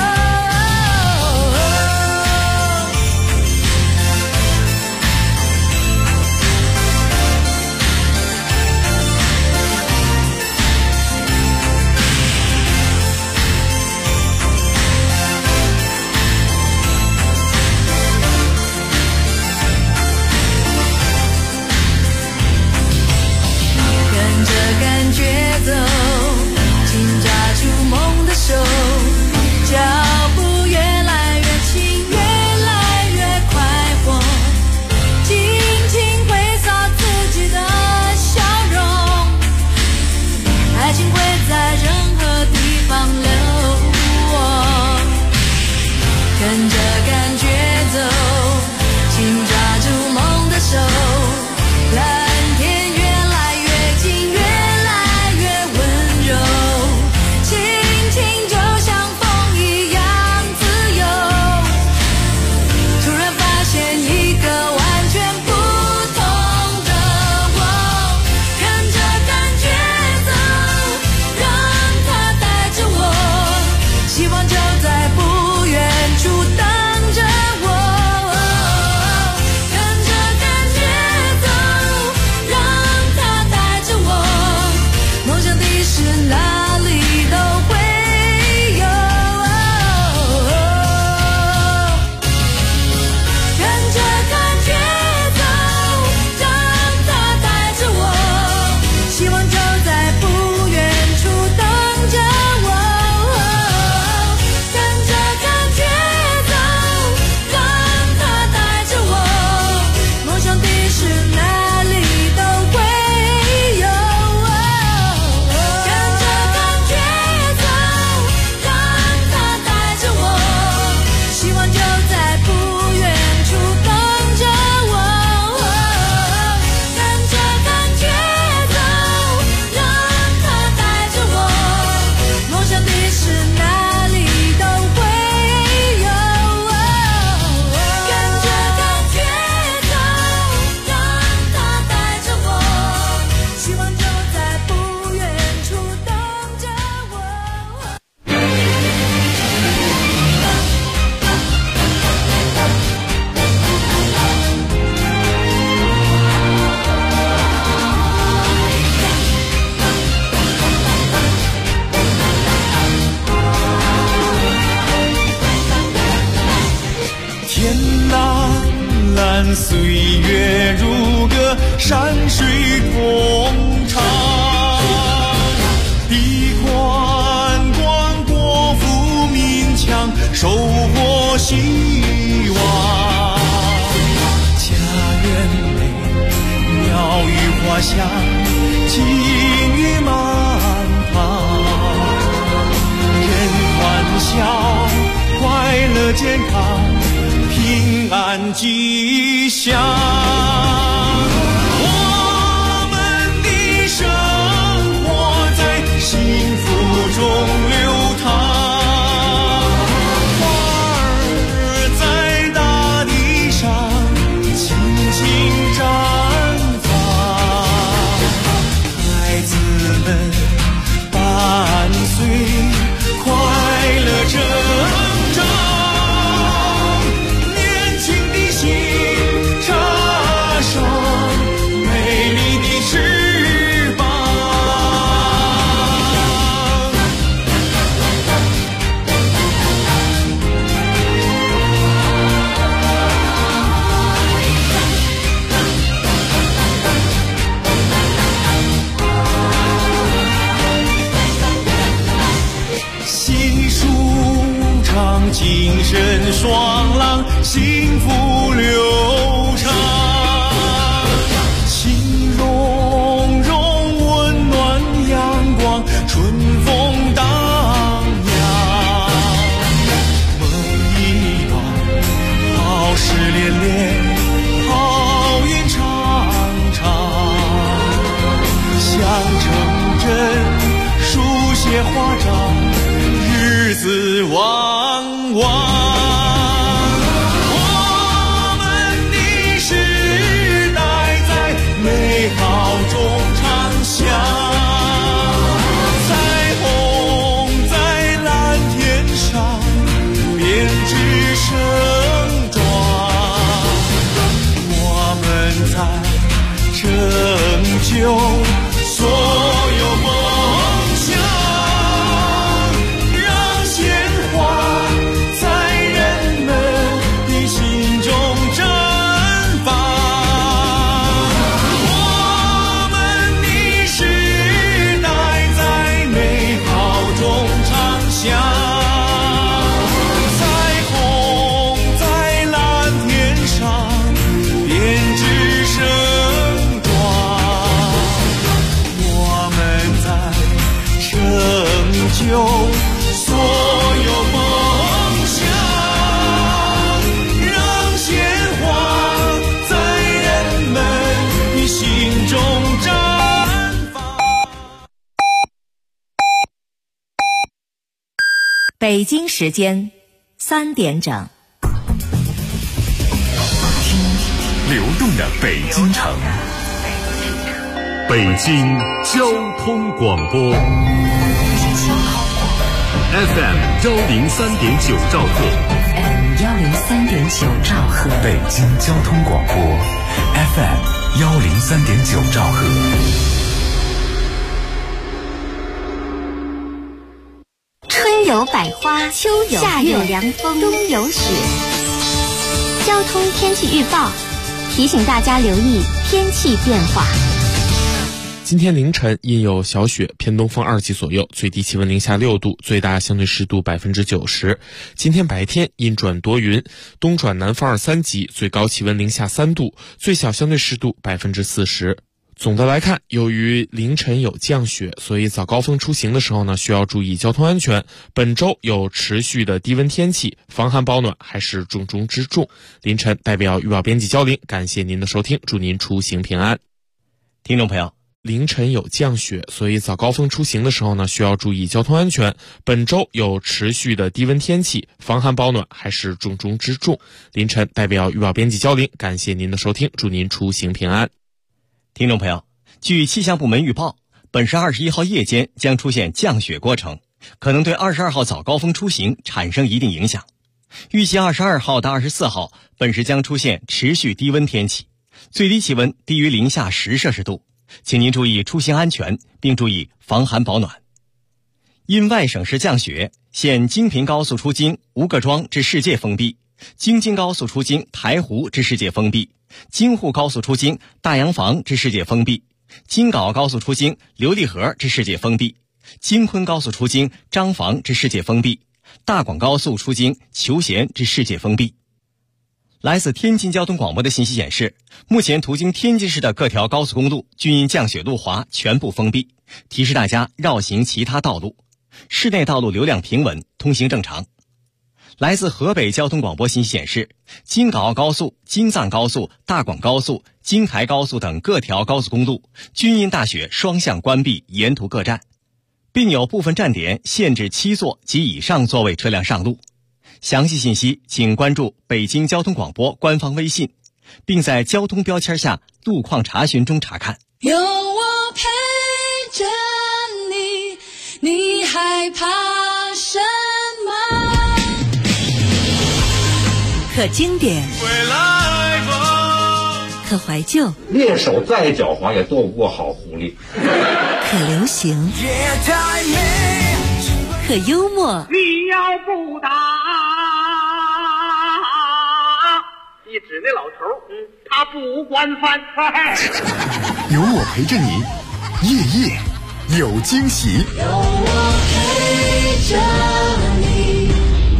跟着感觉走，紧抓住梦的手，脚步越来越轻，越来越快活，尽情挥洒自己的笑容，爱情会在任何地方流淌，跟着感觉走，紧抓住梦的手，蓝天越来越近，越来越温柔，心情就像风一样自由，突然发现一个完全不同的我，跟着感觉走，让它带着我，希望就在不远处等看岁月如歌，山水同唱。地宽广，国富民强，收获希望。家园内，鸟语花香，金玉满堂。人欢笑，快乐健康，平安吉祥。我们的生活在幸福中流淌，花儿在大地上轻轻绽放，孩子们伴随快乐成长。精神爽朗，幸福流畅，情融融，温暖阳光，春风荡漾。梦一段，好事连连，好运长长。想成真，书写华章，日子旺旺。我们的时代在美好中长响，彩虹在蓝天上编织盛装。我们在拯救所有梦想。所有梦想，让鲜花在人们的心中绽放。 北京时间3点整， 听流动的北京城，北京交通广播。FM 103.9兆赫 ，FM 103.9兆赫， 北京交通广播 FM 103.9兆赫。 春有百花，秋有夏有凉风，冬有雪。交通天气预报提醒大家留意天气变化。 今天凌晨阴有小雪，偏东风2级左右，最低气温零下6度，最大相对湿度90%。今天白天阴转多云，东转南风2、3级，最高气温零下3度，最小相对湿度40%。总的来看，由于凌晨有降雪，所以早高峰出行的时候呢，需要注意交通安全。本周有持续的低温天气，防寒保暖还是重中之重。凌晨代表预报编辑焦林，感谢您的收听，祝您出行平安。 听众朋友， 凌晨有降雪，所以早高峰出行的时候呢，需要注意交通安全。本周有持续的低温天气，防寒保暖还是重中之重。凌晨代表预报编辑焦林，感谢您的收听，祝您出行平安。 听众朋友，据气象部门预报，本市21号夜间将出现降雪过程，可能对22号早高峰出行产生一定影响。预计22号到24号，本市将出现持续低温天气，最低气温低于零下10摄氏度，请您注意出行安全，并注意防寒保暖。因外省市降雪，现京平高速出京吴各庄至世界封闭， 京津高速出京台湖至世界封闭，京沪高速出京大洋房至世界封闭，京皋高速出京琉璃河至世界封闭，京昆高速出京张房至世界封闭，大广高速出京求贤至世界封闭。来自天津交通广播的信息显示，目前途经天津市的各条高速公路均因降雪路滑全部封闭，提示大家绕行其他道路。市内道路流量平稳，通行正常。来自河北交通广播信息显示，京皋高速、京藏高速、大广高速、京台高速等各条高速公路均因大雪双向关闭沿途各站，并有部分站点限制7座及以上座位车辆上路。详细信息请关注北京交通广播官方微信，并在交通标签下路况查询中查看。 有我陪着你，你害怕什么？ 可经典，可怀旧， 猎手再狡猾也斗不过好狐狸。 可流行，可幽默。 你要不打，一指那老头，他不惯犯。 有我陪着你，夜夜有惊喜。 有我陪着你。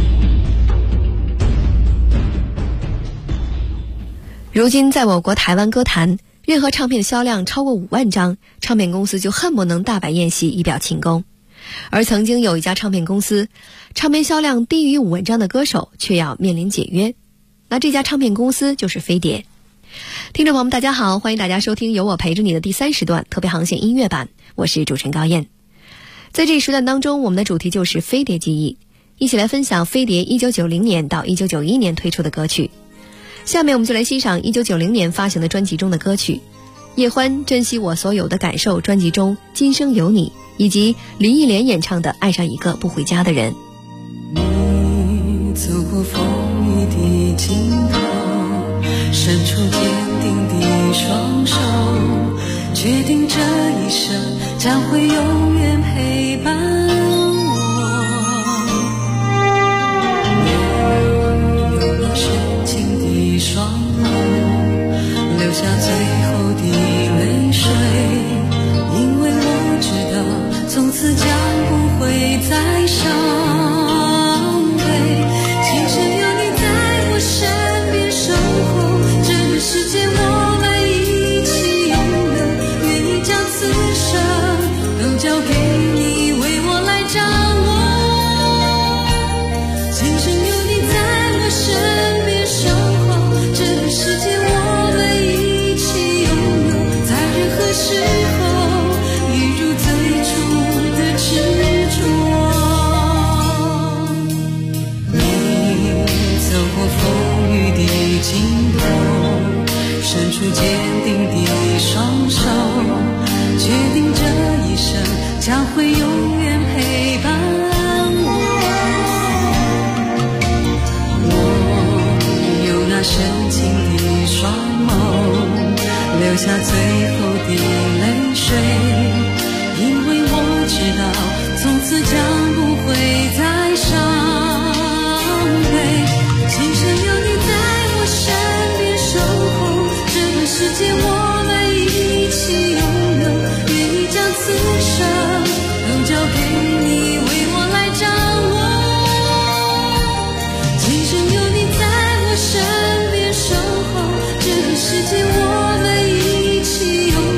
如今在我国台湾歌坛，任何唱片销量超过5万张，唱片公司就恨不能大摆宴席以表庆功。而曾经有一家唱片公司，唱片销量低于5万张的歌手却要面临解约，那这家唱片公司就是飞碟。听众朋友们大家好，欢迎大家收听由我陪着你的第30段特别航线音乐版，我是主持人高燕。在这一时段当中，我们的主题就是飞碟记忆，一起来分享飞碟1990年到1991年推出的歌曲。下面我们就来欣赏1990年发行的专辑中的歌曲，叶欢珍惜我所有的感受专辑中今生有你，以及林忆莲演唱的爱上一个不回家的人。 你走过风雨的尽头，伸出坚定的双手，决定这一生将会永远陪伴我。你有了深情的双眸，留下最后的泪水，因为我知道从此将不会再伤悲。今生有你在我身边守候，这个世界我们一起拥有，愿意将此生都交给你，为我来掌握。今生有你在我身边守候，这个世界我们一起拥有，在任何时候一如最初的执着。你走过风雨的尽头，伸出坚定的双手，决定这一生将会永远陪伴我。我有那深情的双眸，留下最后的泪水，因为我知道从此将不会再伤悲。今生有你在我身边守候，这个世界我们一起拥有，愿意将此生都交给你，为我来掌握。今生有你在我身边守候，这个世界我们一起拥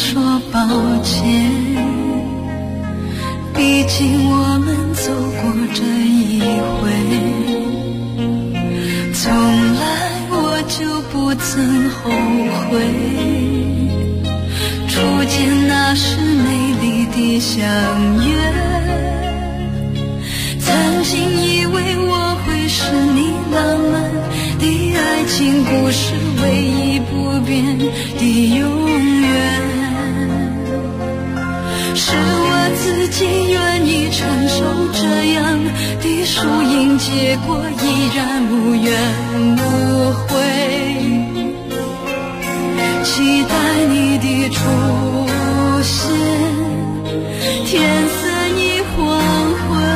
说抱歉，毕竟我们走过这一回，从来我就不曾后悔，初见那是美丽的相约，曾经以为我会是你浪漫的爱情故事，唯一不变的永远，是我自己愿意承受这样的输赢结果，依然无怨无悔，期待你的出现，天色已黄昏，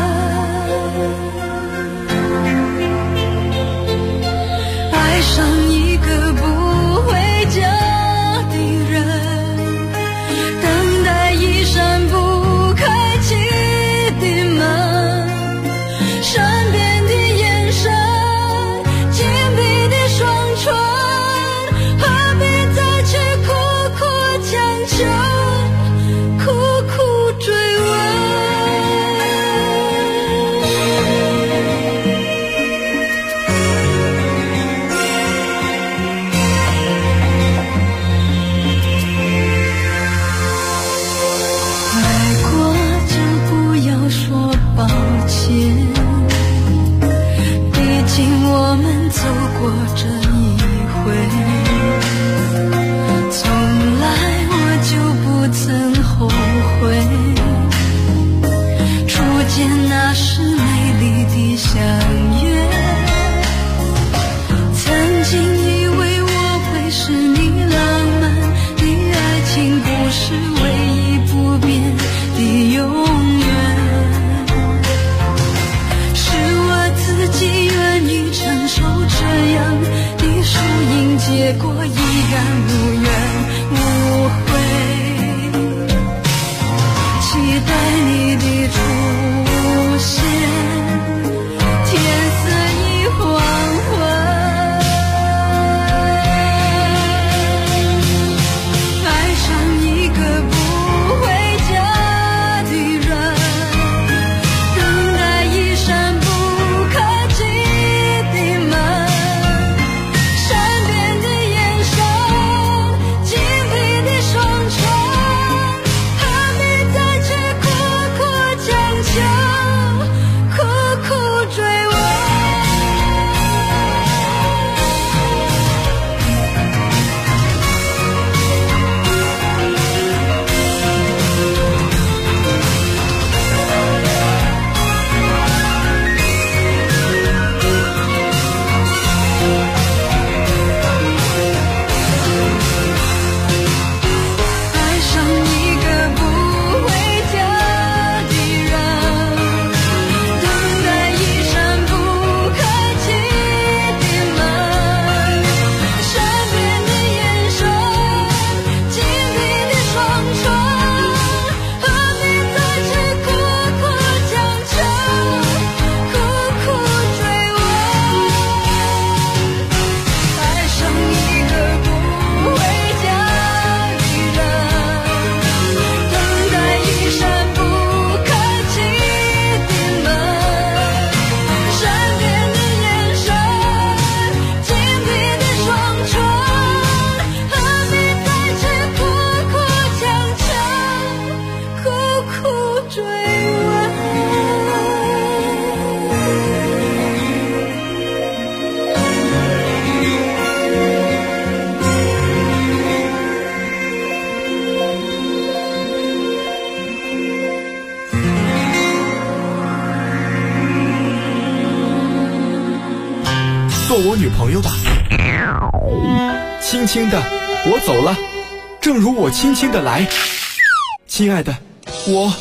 爱上一个不回家的人，等待一扇不开启的门，善变的眼神，紧闭的双唇，何必再去苦苦强求，苦苦追问。爱过就不要说抱歉，毕竟我们走过这一回，从来我就不曾后悔，初见那是美丽的相约，曾经以为我会是你浪漫的爱情故事，唯一不变的永远，是我自己愿意承受这样的输赢结果，依然无怨无悔，期待你的出现，天色已黄昏，爱上一个不回家的人，等待一扇不开启的门，善变的眼神，紧闭的双唇，何必再去苦苦强求，苦苦追问。爱上一个不回家的人，等待一扇不开启的门，善变的眼神，紧闭的双唇，何必再去苦苦强求，苦苦追问。爱上一个不回家的人，等待一扇不开启的门，善变的眼神，紧闭的双唇，何必再去苦苦强求，苦苦追问。 做我女朋友吧。轻轻的，我走了，正如我轻轻的来。亲爱的，我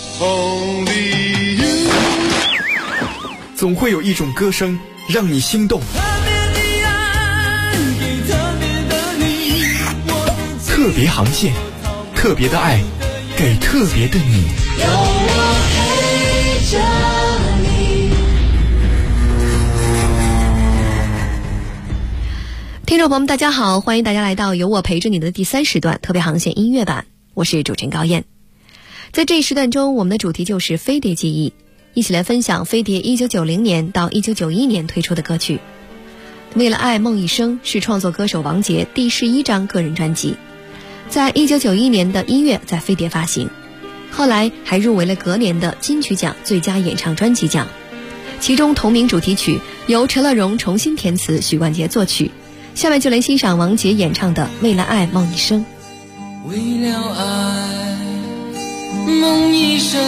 总会有一种歌声让你心动。特别航线，特别的爱，给特别的你。 有我陪着你。 听众朋友们，大家好，欢迎大家来到由我陪着你的第3时段特别航线音乐版。 我是主持人高燕。在这一时段中，我们的主题就是飞碟记忆，一起来分享飞碟1990年到1991年推出的歌曲。为了爱梦一生是创作歌手王杰第11张个人专辑，在1991年的1月在飞碟发行，后来还入围了隔年的金曲奖最佳演唱专辑奖。其中同名主题曲由陈乐融重新填词，许冠杰作曲。下面就来欣赏王杰演唱的《为了爱梦一生》。 为了爱梦一生，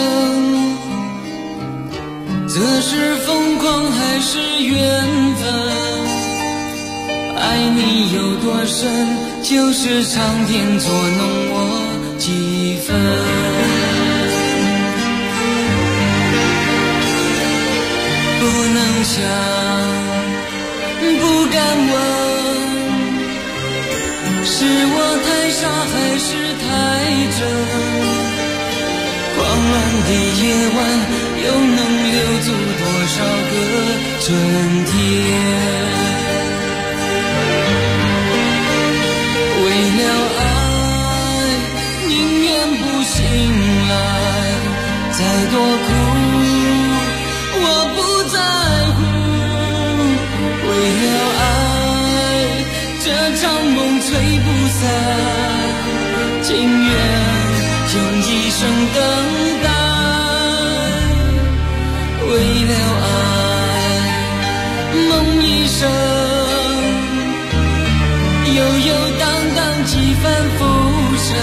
这是疯狂还是缘分？爱你有多深，就是苍天捉弄我几分。不能想，不敢问，是我太傻还是太真？狂乱的夜晚，又能留住多少个春天？为了爱，宁愿不醒来，再多苦我不在乎。为了爱，这场梦吹不散，情愿用一生等待。为了爱，梦一生，悠悠荡荡几番浮沉。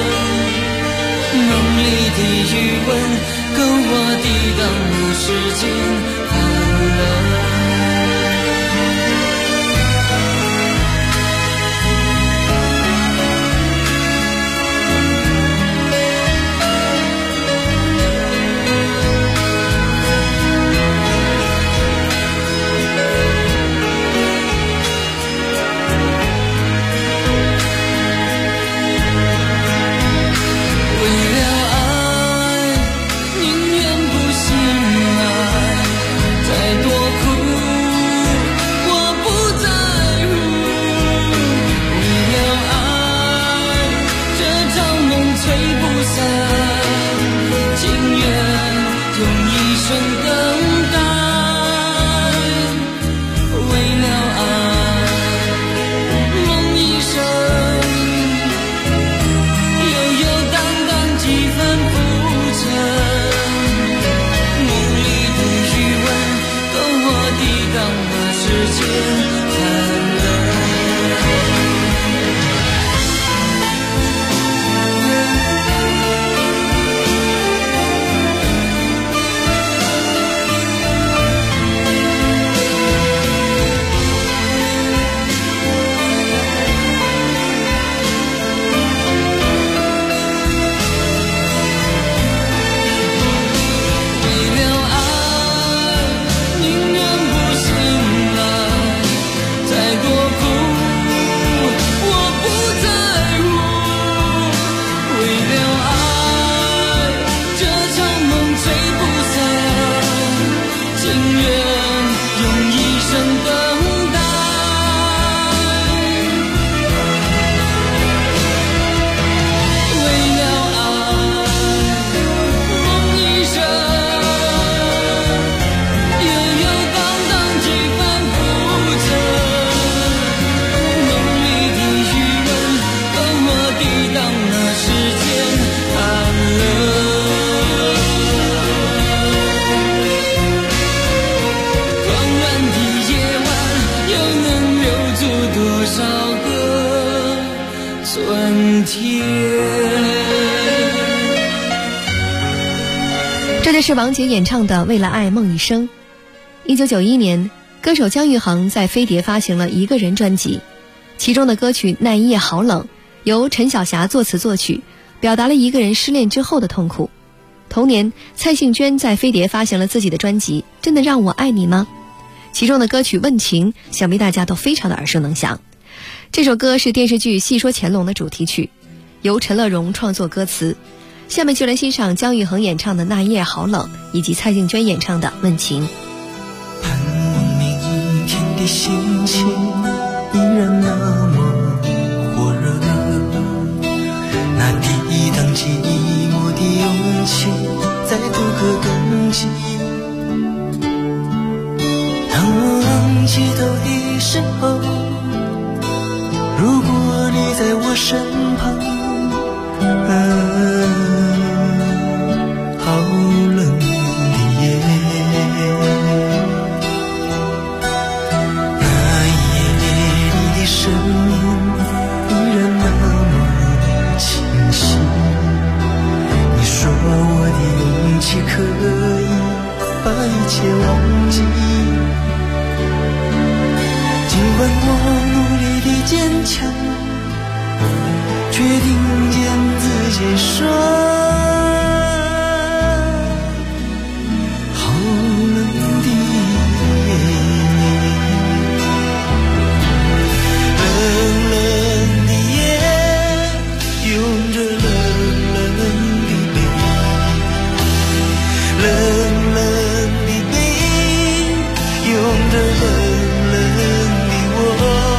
梦里的余温，够我抵挡那世间寒冷。 这就是王杰演唱的《为了爱梦一生》。1991年，歌手姜育恒在飞碟发行了一个人专辑，其中的歌曲《那一夜好冷》由陈小霞作词作曲，表达了一个人失恋之后的痛苦。同年，蔡幸娟在飞碟发行了自己的专辑《真的让我爱你吗》，其中的歌曲《问情》想必大家都非常的耳熟能详。这首歌是电视剧《戏说乾隆》的主题曲，由陈乐融创作歌词。下面就来欣赏姜育恒演唱的《那夜好冷》，以及蔡幸娟演唱的《问情》。 盼望明天的心情依然那么火热，那第一灯寂寞的勇气，在不可冬季。当我昂起头的时候，如果你在我身旁，好冷的夜。那一夜你的声音依然那么清晰，你说我的勇气可以把一切忘记。尽管我努力的坚强，却听见自己说好冷的夜，冷冷的夜，拥着冷冷的背，冷冷的背，拥着冷冷的我。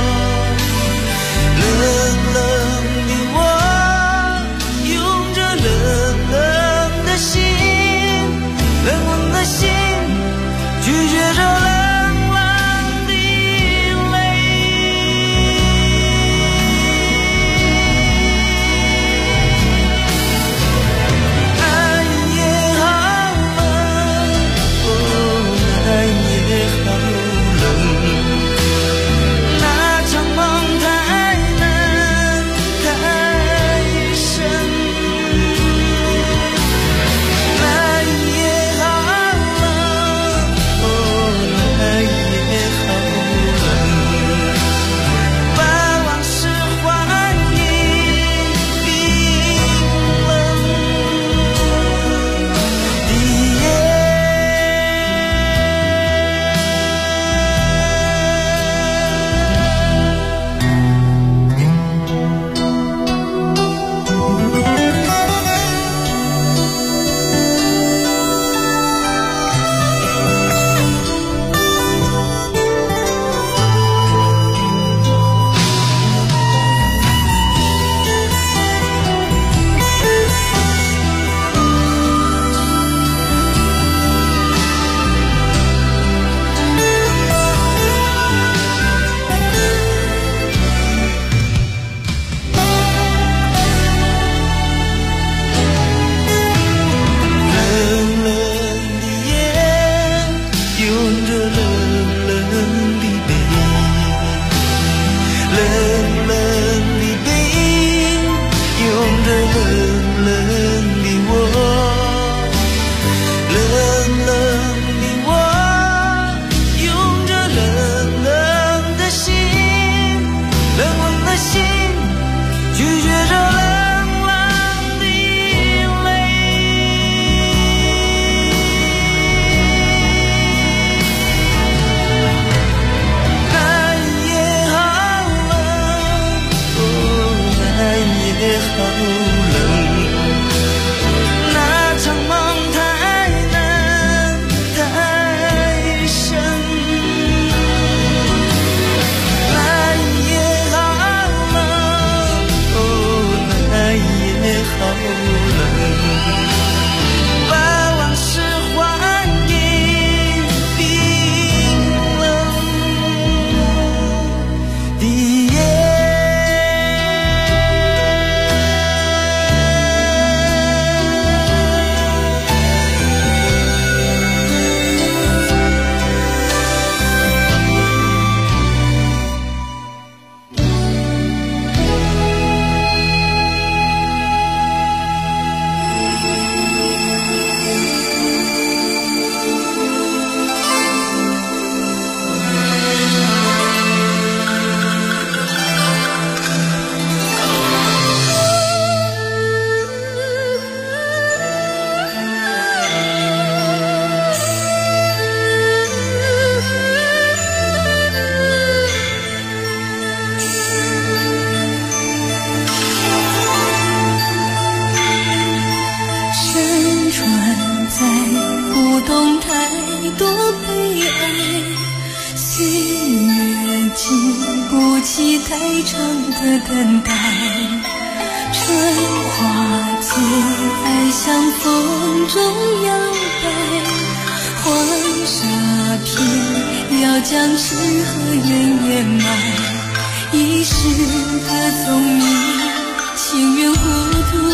经不起太长的等待， 春花最爱向风中摇摆，黄沙片要将诗和愿掩埋，一时的聪明情愿糊涂，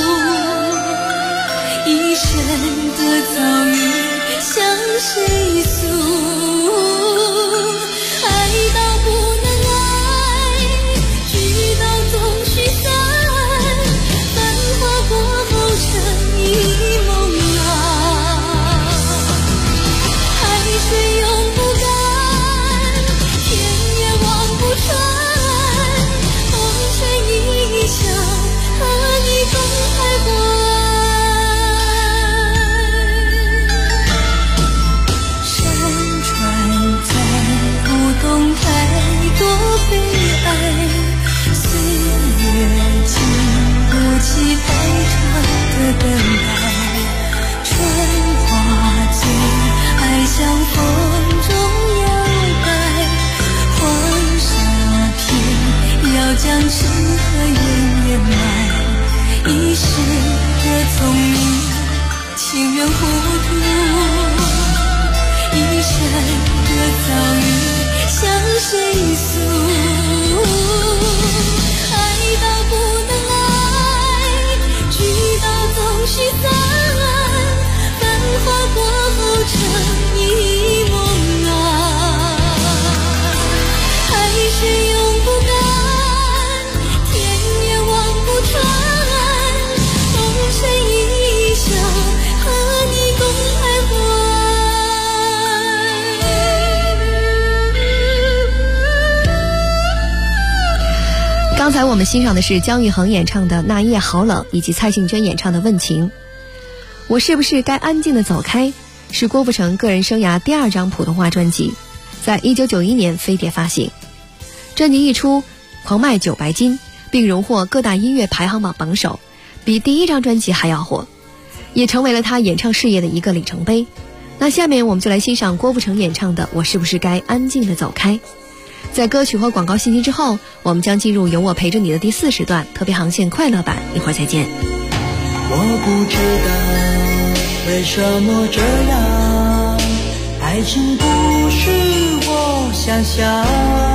一生的遭遇向谁诉？爱到不能爱，聚到总须散，繁华过后成一梦啊。海水永不干，天也望不穿，红尘一笑，和你共徘徊。悲哀，岁月经不起太长的等待，春花最爱向风中摇摆，黄沙片要将诗和愿掩埋，一时的聪明情愿糊涂，一生的遭遇向谁诉？爱到不能爱，聚到总须散，繁华过后成一梦啊。海水永不干，天也望不穿，红尘一笑，和你共徘徊。 刚才我们欣赏的是姜育恒演唱的《那夜好冷》，以及蔡幸娟演唱的《问情》。我是不是该安静地走开？是郭富城个人生涯第2张普通话专辑，在1991年飞碟发行。专辑一出，狂卖900斤，并荣获各大音乐排行榜榜首，比第1张专辑还要火，也成为了他演唱事业的一个里程碑。那下面我们就来欣赏郭富城演唱的《我是不是该安静地走开》。在歌曲和广告信息之后，我们将进入有我陪着你的第4时段特别航线快乐版，一会儿再见。 我不知道为什么这样，爱情不是我想象，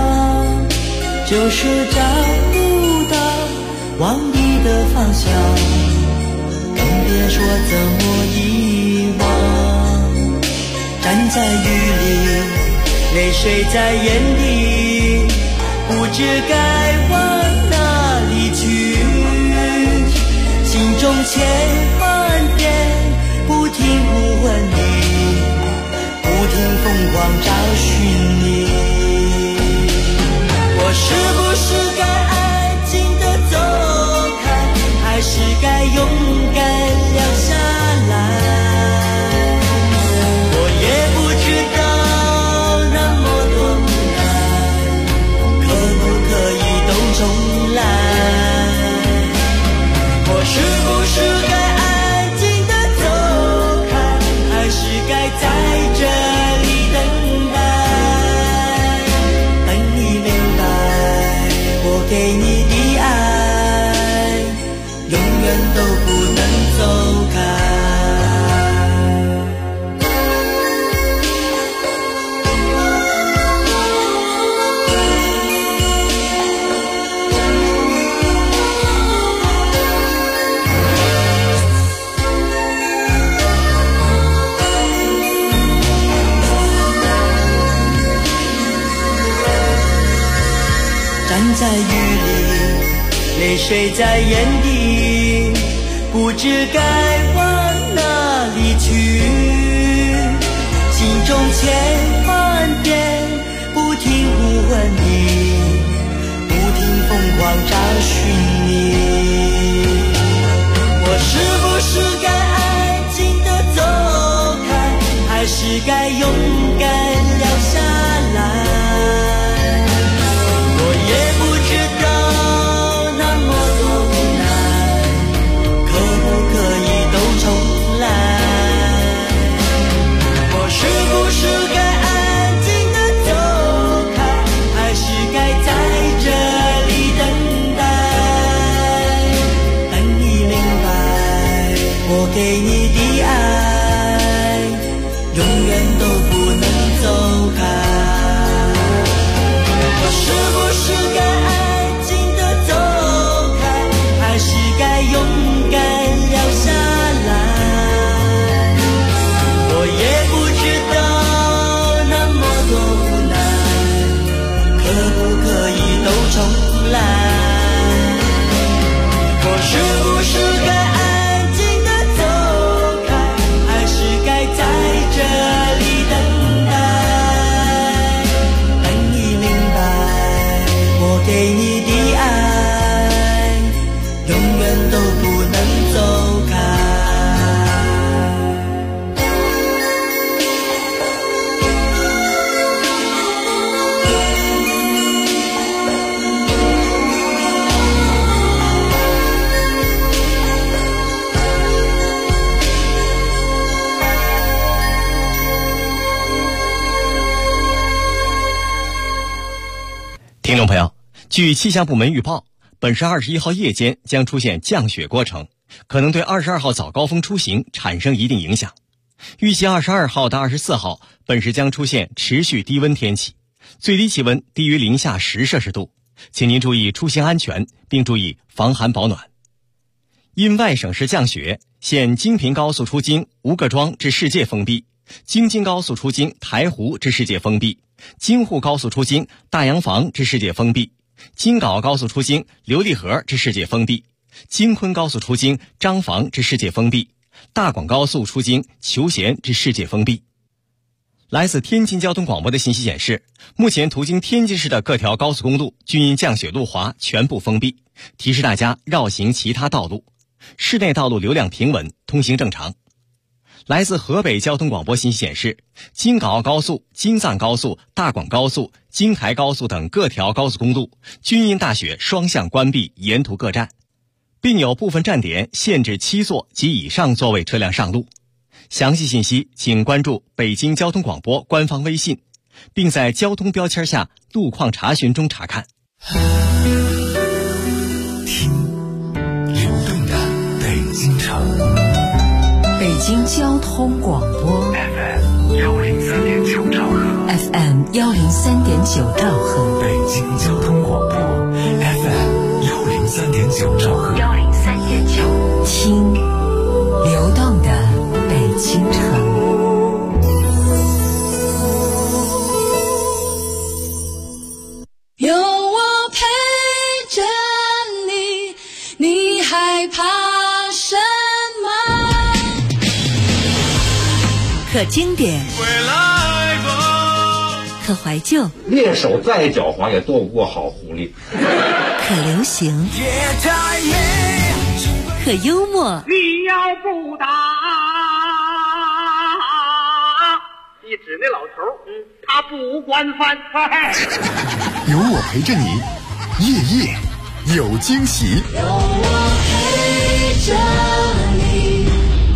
就是找不到往你的方向，更别说怎么遗忘。站在雨里，泪水在眼底，不知该往哪里去，心中千万遍不停呼唤你，不停疯狂找寻你。我是不是该安静地走开，还是该勇敢留下来？我也不知道重来，我是不是该安静地走开，还是该在这里等待？等你明白，我给你的爱永远都不能走开。在雨里，泪水在眼底，不知该往哪里去，心中千万遍不停呼唤你，不停疯狂找寻你。我是不是该安静地走开，还是该勇敢留下来？我也不知道那么多无奈，可不可以都重来？我是不是该安静地走开，还是该在这里等待？ 给你的爱永远都不能走开。是不是该安静地走开，还是该勇敢留下来？我也不知道那么多无奈，可不可以都重来？我是不是该安静地走开，还是该在这里等待？等你明白，我给你的爱永远都不能走开。 听众朋友，据气象部门预报，本市21号夜间将出现降雪过程，可能对22号早高峰出行产生一定影响。预计22号到24号，本市将出现持续低温天气，最低气温低于零下10摄氏度，请您注意出行安全，并注意防寒保暖。因外省市降雪，现京平高速出京吴各庄至世界封闭，京津高速出京台湖至世界封闭，京沪高速出京大洋房至世界封闭，京皋高速出京琉璃河至世界封闭，京昆高速出京张房至世界封闭，大广高速出京求贤至世界封闭。来自天津交通广播的信息显示，目前途经天津市的各条高速公路均因降雪路滑全部封闭，提示大家绕行其他道路。市内道路流量平稳，通行正常。来自河北交通广播信息显示，京皋高速、京藏高速、大广高速、京台高速等各条高速公路均因大雪双向关闭沿途各站，并有部分站点限制7座及以上座位车辆上路。详细信息请关注北京交通广播官方微信，并在交通标签下路况查询中查看。 听流动的北京城， 北京交通广播 FM 103.9兆赫 FM 103.9兆赫， 北京交通广播 FM 103.9兆赫 103.9，听流动的北京城。 有我陪着你，你害怕什么？ 可经典，可怀旧， 猎手再狡猾也斗不过好狐狸。 可流行，可幽默。 你要不打，一指那老头，他不惯犯。 有我陪着你，夜夜有惊喜。 有我陪着你。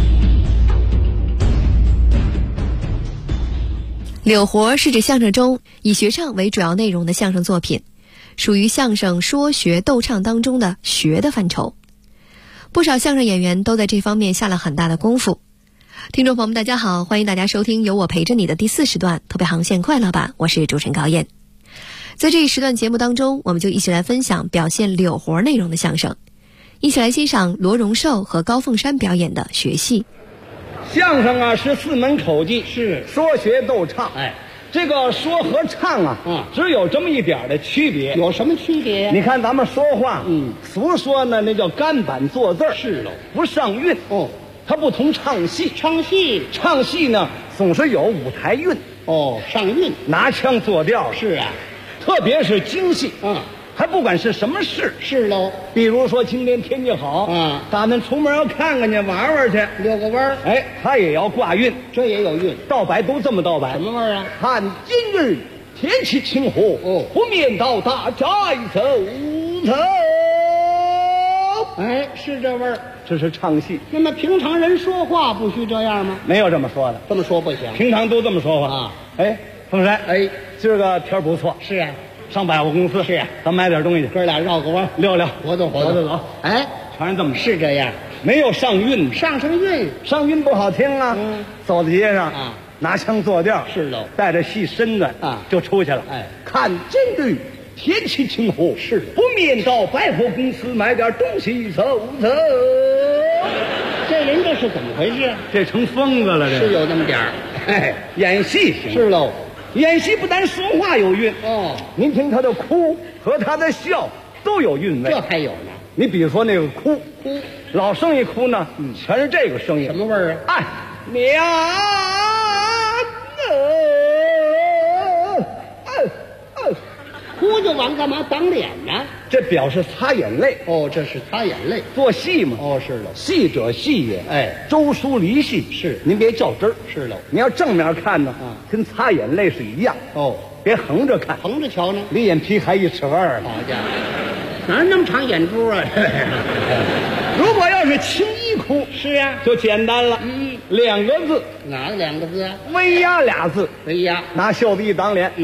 柳活是指相声中以学唱为主要内容的相声作品，属于相声说学逗唱当中的学的范畴。不少相声演员都在这方面下了很大的功夫。听众朋友们大家好，欢迎大家收听有我陪着你的第4时段特别航线快乐版，我是主持人高燕。在这一时段节目当中，我们就一起来分享表现柳活内容的相声，一起来欣赏罗荣寿和高凤山表演的学戏。 相声啊是4门口技，是说学逗唱。这个说和唱啊，只有这么一点的区别。 有什么区别？ 你看咱们说话，俗说呢，那叫干板做字儿， 是喽， 不上韵。它不同唱戏，唱戏呢总是有舞台韵。 上韵， 拿腔作调。 是啊， 特别是京戏，还不管是什么事。 是喽， 比如说今天天气好，咱们出门要看看去，玩玩去， 遛个弯儿。 他也要挂韵， 这也有韵。 道白都这么道白。 什么味儿啊？ 看今日天气晴和，不免到大寨走走。 是这味儿。 这是唱戏。 那么平常人说话不需这样吗？ 没有这么说的， 这么说不行。 平常都这么说话。凤山，今儿个天不错。 是啊， 上百货公司。 是啊， 咱买点东西去。 哥俩绕个弯， 溜溜， 活动走。 全是这么。 是这样。 没有上韵， 上韵， 上韵不好听啊。走在街上啊， 拿腔作调， 是喽， 带着细身子啊， 就出去了。 哎， 看这个天气挺好， 是不免到百货公司买点东西走走。 这人这是怎么回事？ 这成疯子了，这是有那么点儿。 哎，演戏行是喽， 演戏不但说话有韵哦， 您听他的哭和他的笑都有韵味。 这还有呢。 你比如说那个哭，老生一哭呢，全是这个声音。 什么味儿啊？ 哎，娘哭就往干嘛挡脸呢？ 这表示擦眼泪。 哦，这是擦眼泪。 做戏嘛。 哦，是了。 戏者戏也。 哎， 周书离戏是。 您别较真儿。 是喽。 你要正面看呢，跟擦眼泪是一样。 哦， 别横着看， 横着瞧呢， 离眼皮还1.2尺。好家伙，哪有那么长眼珠啊？ 如果要是轻一哭， 是啊， 就简单了。2个字。 哪2个字啊？ 微压俩字。 微压。 拿袖子一挡脸。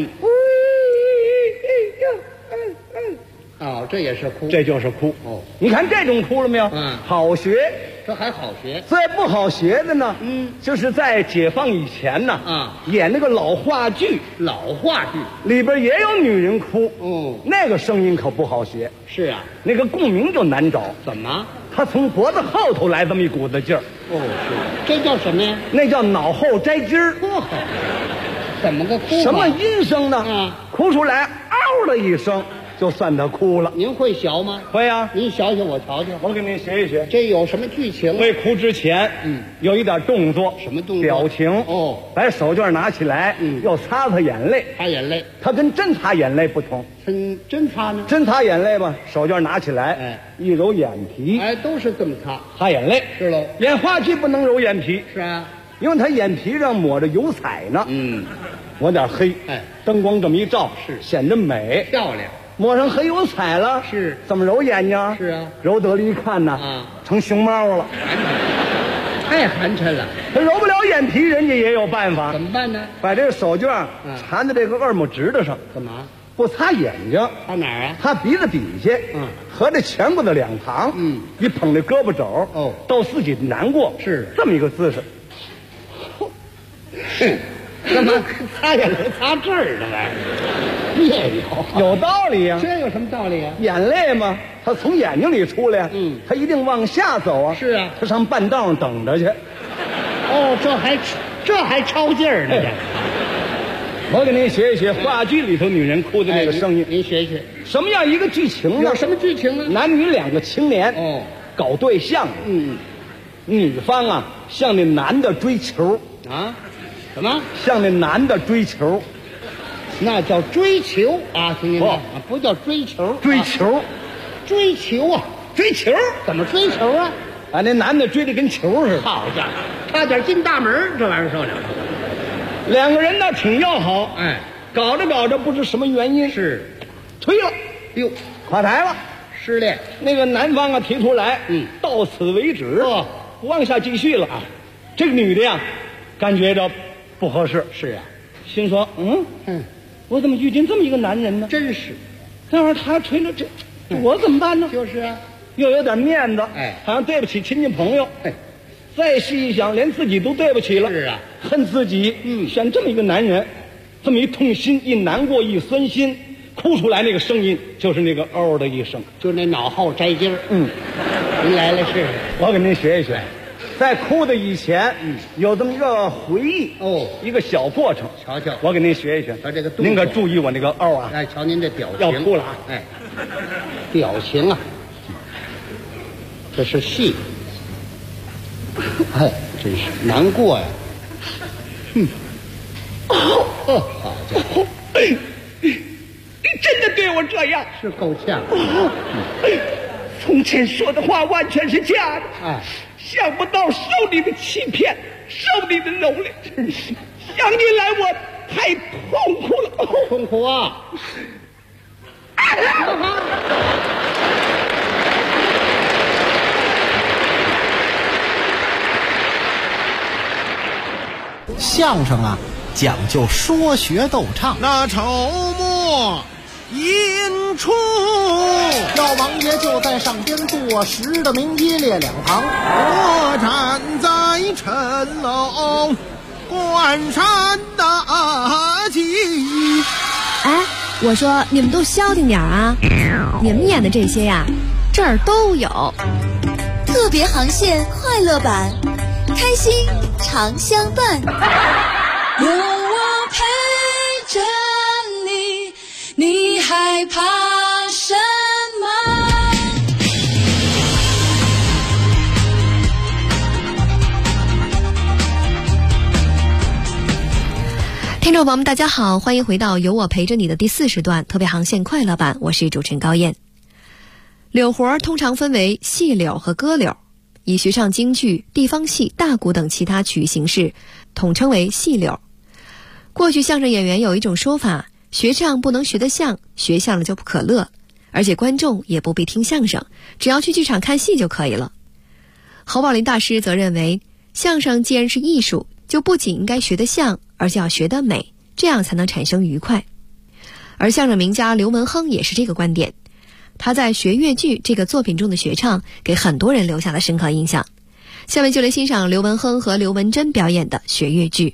哦，这也是哭， 这就是哭。 哦， 你看这种哭了没有？好学， 这还好学。 再不好学的呢，就是在解放以前呢，演那个老话剧，里边也有女人哭。那个声音可不好学。 是啊， 那个共鸣就难找。 怎么？ 他从脖子后头来这么一股子劲儿。 哦，是，这叫什么呀？ 那叫脑后摘筋儿。 怎么个哭？ 什么音声呢？哭出来嗷的一声，就算他哭了。 您会学吗？ 会啊， 您学学我瞧瞧。 我给您学一学。 这有什么剧情？ 未哭之前，有一点动作。 什么动作？ 表情。 哦， 把手绢拿起来，要擦擦眼泪。 擦眼泪。 它跟真擦眼泪不同。 真擦呢？ 真擦眼泪吧，手绢拿起来，一揉眼皮。 哎，都是这么擦。 擦眼泪。 是喽。 演话剧不能揉眼皮。 是啊， 因为他眼皮上抹着油彩呢。抹点黑。哎，灯光这么一照，是显着美漂亮。 抹上黑油彩了， 是怎么揉眼睛？ 是啊， 揉得了一看呢，成熊猫了， 太寒碜了。 他揉不了眼皮，人家也有办法。 怎么办呢？ 把这个手绢缠在这个耳目指头上。 干嘛？ 不擦眼睛。 擦哪儿啊？ 擦鼻子底下。和这颧骨的2旁。一捧这胳膊肘。哦，逗自己难过。 是这么一个姿势。 干嘛擦眼泪擦这儿呢？玩意儿别扭， 有道理呀。 这有什么道理啊？ 眼泪嘛，它从眼睛里出来，它一定往下走啊。 是啊， 它上半道上等着去。 哦，这还超劲儿呢。 我给您学一学话剧里头女人哭的那个声音。 您学学， 什么样一个剧情呢？ 有什么剧情呢？ 男女2个青年搞对象。女方啊向那男的追求啊。什么？ 向那男的追求， 那叫追求啊！听见没？不叫追求， 追求， 追求啊！ 追求怎么追求啊？ 把那男的追得跟球似的。 好家伙，差点进大门，这玩意儿受了。 2个人呢挺要好， 哎， 搞着搞着不知什么原因是推了， 哟， 垮台了， 失恋。 那个男方啊提出来，到此为止，不往下继续了。这个女的呀，感觉着不合适， 是啊， 心说，我怎么遇见这么一个男人呢？ 真是， 那会儿他吹了这我怎么办呢？ 就是啊， 又有点面子， 哎， 好像对不起亲戚朋友，哎。 再细一想，连自己都对不起了。 是啊， 恨自己，选这么一个男人，这么一痛心，一难过，一酸心，哭出来那个声音，就是那个嗷的一声， 就那脑后摘筋儿。您来了试试， 我给您学一学。在哭的以前，有这么一个回忆一个小过程。 瞧瞧， 我给您学一学。 他这个您可注意我那个嗷啊！ 哎，瞧您这表情， 要哭了啊！ 哎，表情啊，这是戏。 哎，真是难过呀！好家伙， 你真的对我这样， 是够呛。 从前说的话完全是假的， 哎， 想不到受你的欺骗，受你的蹂躏，真是想起来我太痛苦了， 痛苦啊！ 相声啊，讲究说学逗唱。 那筹末引出。 老王爷就在上边坐实的名一列两旁， 我站在城楼观山大吉。 哎，我说你们都消停点啊！你们演的这些呀，这儿都有。 特别航线快乐版，开心常相伴。 有我陪着你，你害怕什么？ 听众朋友们，大家好，欢迎回到有我陪着你的第40段特别航线快乐版，我是主持人高燕。柳活通常分为戏柳和歌柳，以学唱京剧、地方戏、大鼓等其他曲艺形式统称为戏柳。过去相声演员有一种说法，学唱不能学得像，学像了就不可乐，而且观众也不必听相声，只要去剧场看戏就可以了。侯宝林大师则认为，相声既然是艺术，就不仅应该学得像，而且要学得美，这样才能产生愉快。而相声名家刘文亨也是这个观点，他在《学越剧》这个作品中的学唱给很多人留下了深刻印象。下面就来欣赏刘文亨和刘文珍表演的《学越剧》。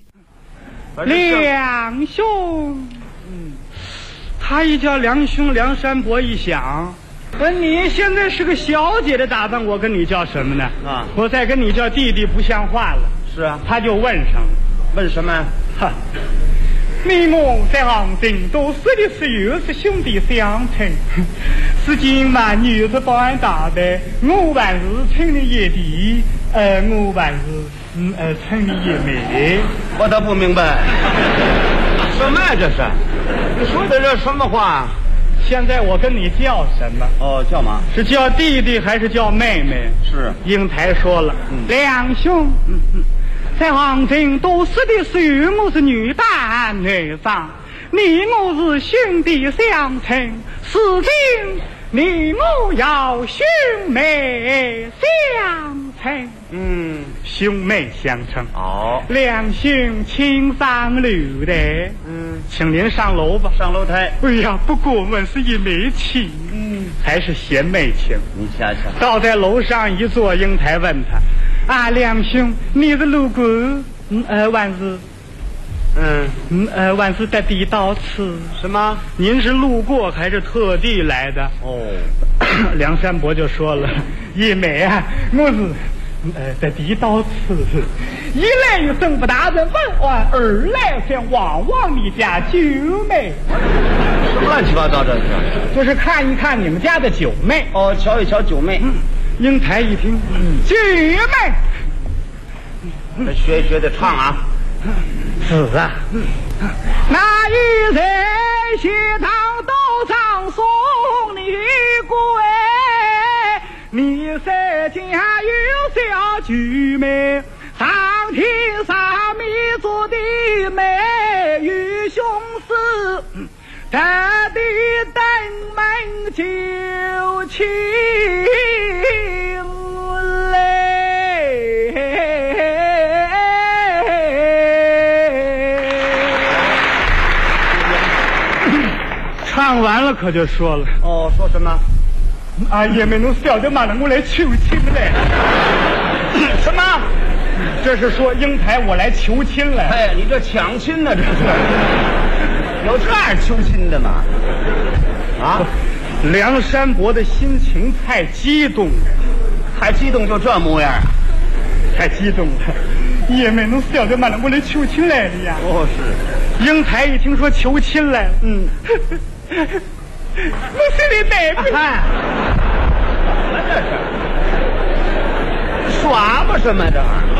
梁兄，他一叫梁兄，梁山伯一想，你现在是个小姐的打扮，我跟你叫什么呢？啊，我再跟你叫弟弟不像话了。是啊，他就问上了，问什么？哈，你我在杭州都是的是又是兄弟相称，是今晚女子帮大的，我还是称你爷弟，我还是称你爷妹。我倒不明白，什么呀这是？你说的这什么话？现在我跟你叫什么？哦，叫嘛？是叫弟弟还是叫妹妹？是。英台说了，两兄，在杭州都是的是我是女扮女装，你我是兄弟相称，是今你我要兄妹相称。兄妹相称。哦，两兄请上楼的。请您上楼吧。上楼台。哎呀，不过我们是一妹情，还是贤妹情。你瞧瞧。倒在楼上一坐，英台问他：啊，两兄，你是路过？还是？还是在地道吃？什么？您是路过还是特地来的？哦，梁山伯就说了：一妹啊，我是。在地道吃，一来与郑不大人问完，二来想望望你家九妹。什么乱七八糟这是？就是看一看你们家的九妹。哦，瞧一瞧九妹。英台一听，九妹，学一学得唱啊。是啊。那一人西堂道上送你归。你在家有小九妹，上天上面做的美与兄师，这里登门就请来。唱完了可就说了，哦，说什么？啊，也没能晓得嘛了，我来求亲来。什么？这是说英台我来求亲来。哎，你这抢亲呢？这是有这样求亲的吗？啊！梁山伯的心情太激动了，太激动就这模样，太激动了。也没能晓得嘛了，我来求亲来了呀。哦，是。英台一听说求亲来了，我心里得不看，什么这是？耍吧什么这玩意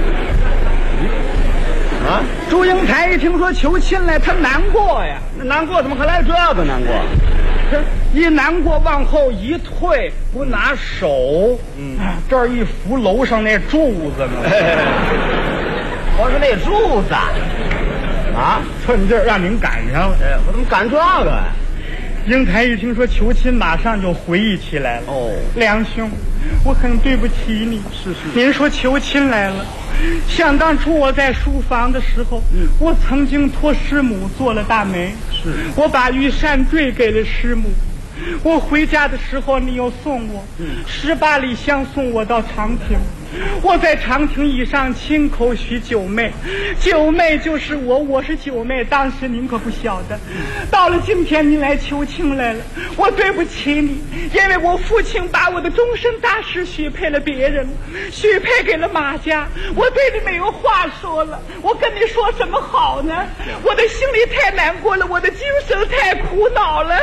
儿？啊！祝英台一听说求亲来，他难过呀。那难过怎么还来这个难过？一难过往后一退，不拿手，这儿一扶楼上那柱子呢。我是那柱子啊，趁劲儿让您赶上了。我怎么赶这个呀？英台一听说求亲，马上就回忆起来了。哦，梁兄，我很对不起你。是。您说求亲来了， 想当初我在书房的时候，我曾经托师母做了大媒，我把玉扇坠给了师母。我回家的时候，你又送我18里香，送我到长亭。我在长亭以上亲口许九妹，九妹就是我，我是九妹。当时您可不晓得，到了今天您来求亲来了，我对不起你，因为我父亲把我的终身大事许配了别人，许配给了马家，我对你没有话说了，我跟你说什么好呢？我的心里太难过了，我的精神太苦恼了。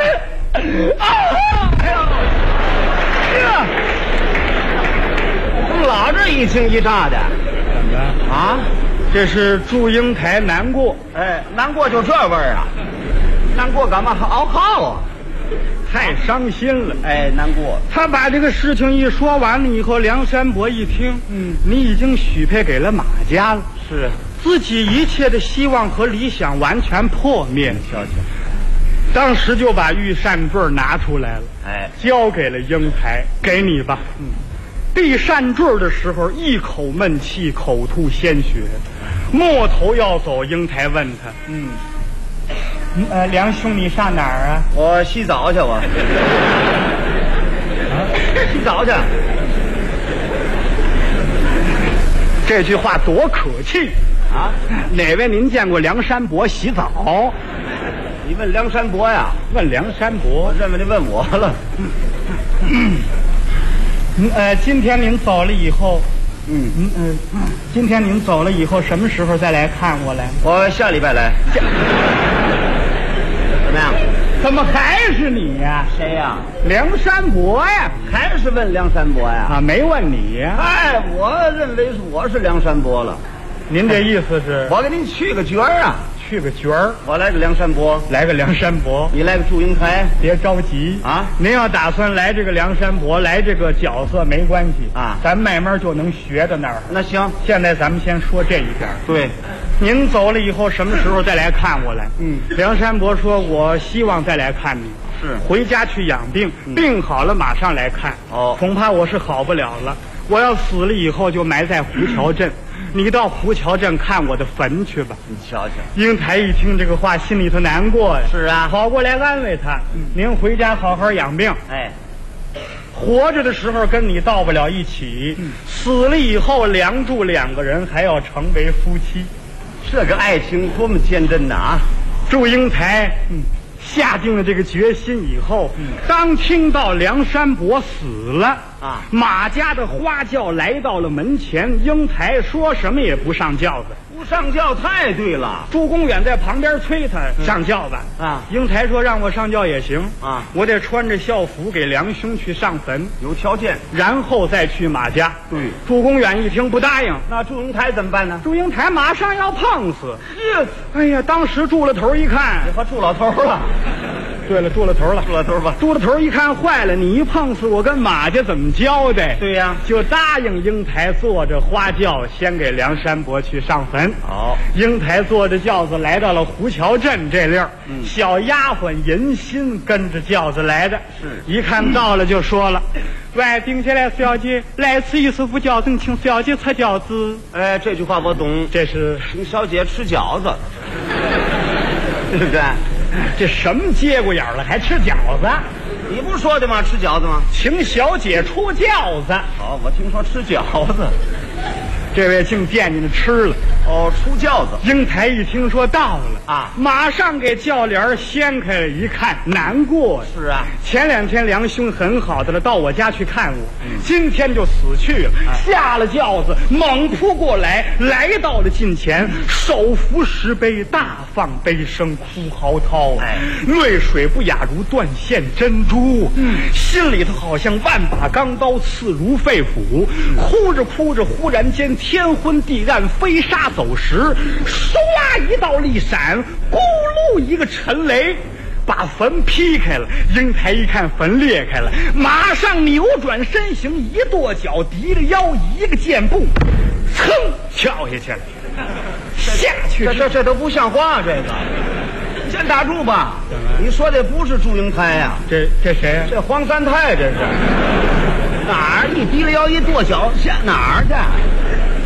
怎么老这一惊一乍的？ 怎么啊？这是祝英台难过。 哎，难过就这味儿啊？难过干嘛嗷嚎啊？ 太伤心了。 哎，难过。 他把这个事情一说完了以后，梁山伯一听，你已经许配给了马家了， 是自己一切的希望和理想完全破灭。 瞧瞧。 当时就把玉扇坠拿出来了， 哎， 交给了英台，给你吧。递扇坠的时候，一口闷气，口吐鲜血，摸头要走。英台问他，梁兄，你上哪儿啊？ 我洗澡去，我洗澡去。 这句话多可气啊！哪位您见过梁山伯洗澡？ 你问梁山伯呀？ 问梁山伯？ 我认为你问我了。 今天您走了以后，今天您走了以后，什么时候再来看我来？ 我下礼拜来。怎么样？ 怎么还是你呀？ 谁呀？ 梁山伯呀？ 还是问梁山伯呀？ 啊，没问你呀。 哎，我认为我是梁山伯了。 您这意思是？ 我给您去个角儿啊。 去个角儿， 我来个梁山伯， 来个梁山伯， 你来个祝英台， 别着急啊！ 您要打算来这个梁山伯，来这个角色没关系啊， 咱慢慢就能学到那儿。 那行， 现在咱们先说这一点。 对， 您走了以后，什么时候再来看我来？梁山伯说：“我希望再来看你。” 是， 回家去养病，病好了马上来看。 哦， 恐怕我是好不了了。我要死了以后就埋在胡桥镇。你到胡桥镇看我的坟去吧。 你瞧瞧， 英台一听这个话，心里头难过呀。 是啊， 跑过来安慰他。您回家好好养病。 哎， 活着的时候跟你到不了一起，死了以后梁祝两个人还要成为夫妻。 这个爱情多么坚贞呐啊！ 祝英台下定了这个决心以后，当听到梁山伯死了啊， 马家的花轿来到了门前，英台说什么也不上轿子。 不上轿太对了。 朱公远在旁边催他上轿吧。 啊， 英台说让我上轿也行啊， 我得穿着校服给梁兄去上坟， 有条件， 然后再去马家。 对， 朱公远一听不答应， 那祝英台怎么办呢？ 祝英台马上要碰死。哎呀，当时住了头一看， 你和祝老头了。 对了，住了头了， 住了头吧。 住了头一看，坏了，你一碰死我跟马家怎么交代？ 对呀， 就答应英台坐着花轿先给梁山伯去上坟。 好， 英台坐着轿子来到了胡桥镇这溜儿，小丫鬟银心跟着轿子来的， 是一看到了就说了：“喂，丁下来小姐，来此一师傅轿子，请小姐吃饺子。” 哎，这句话我懂， 这是请小姐吃饺子，对不对？ 这什么节骨眼了，还吃饺子？ 你不说的吗？吃饺子吗？ 请小姐出轿子。 好，我听说吃饺子， 这位竟惦记着吃了。 哦，出轿子。 英台一听说到了啊， 马上给轿帘掀开了，一看难过。 是啊， 前2天梁兄很好的了，到我家去看我，今天就死去了。下了轿子，猛扑过来，来到了近前，手扶石碑，大放悲声，哭嚎啕，泪水不亚如断线珍珠，心里头好像万把钢刀刺如肺腑，哭着哭着，忽然间天昏地暗，飞沙走石，唰一道利闪，咕噜一个沉雷，把坟劈开了。英台一看坟裂开了，马上扭转身形，一跺脚，提着腰，一个箭步，噌跳下去了。下去这都不像话，这个。你先打住吧。你说的不是祝英台呀？ 这谁呀？ 这黄三太，这是哪儿？一提了腰，一跺脚，下哪儿去？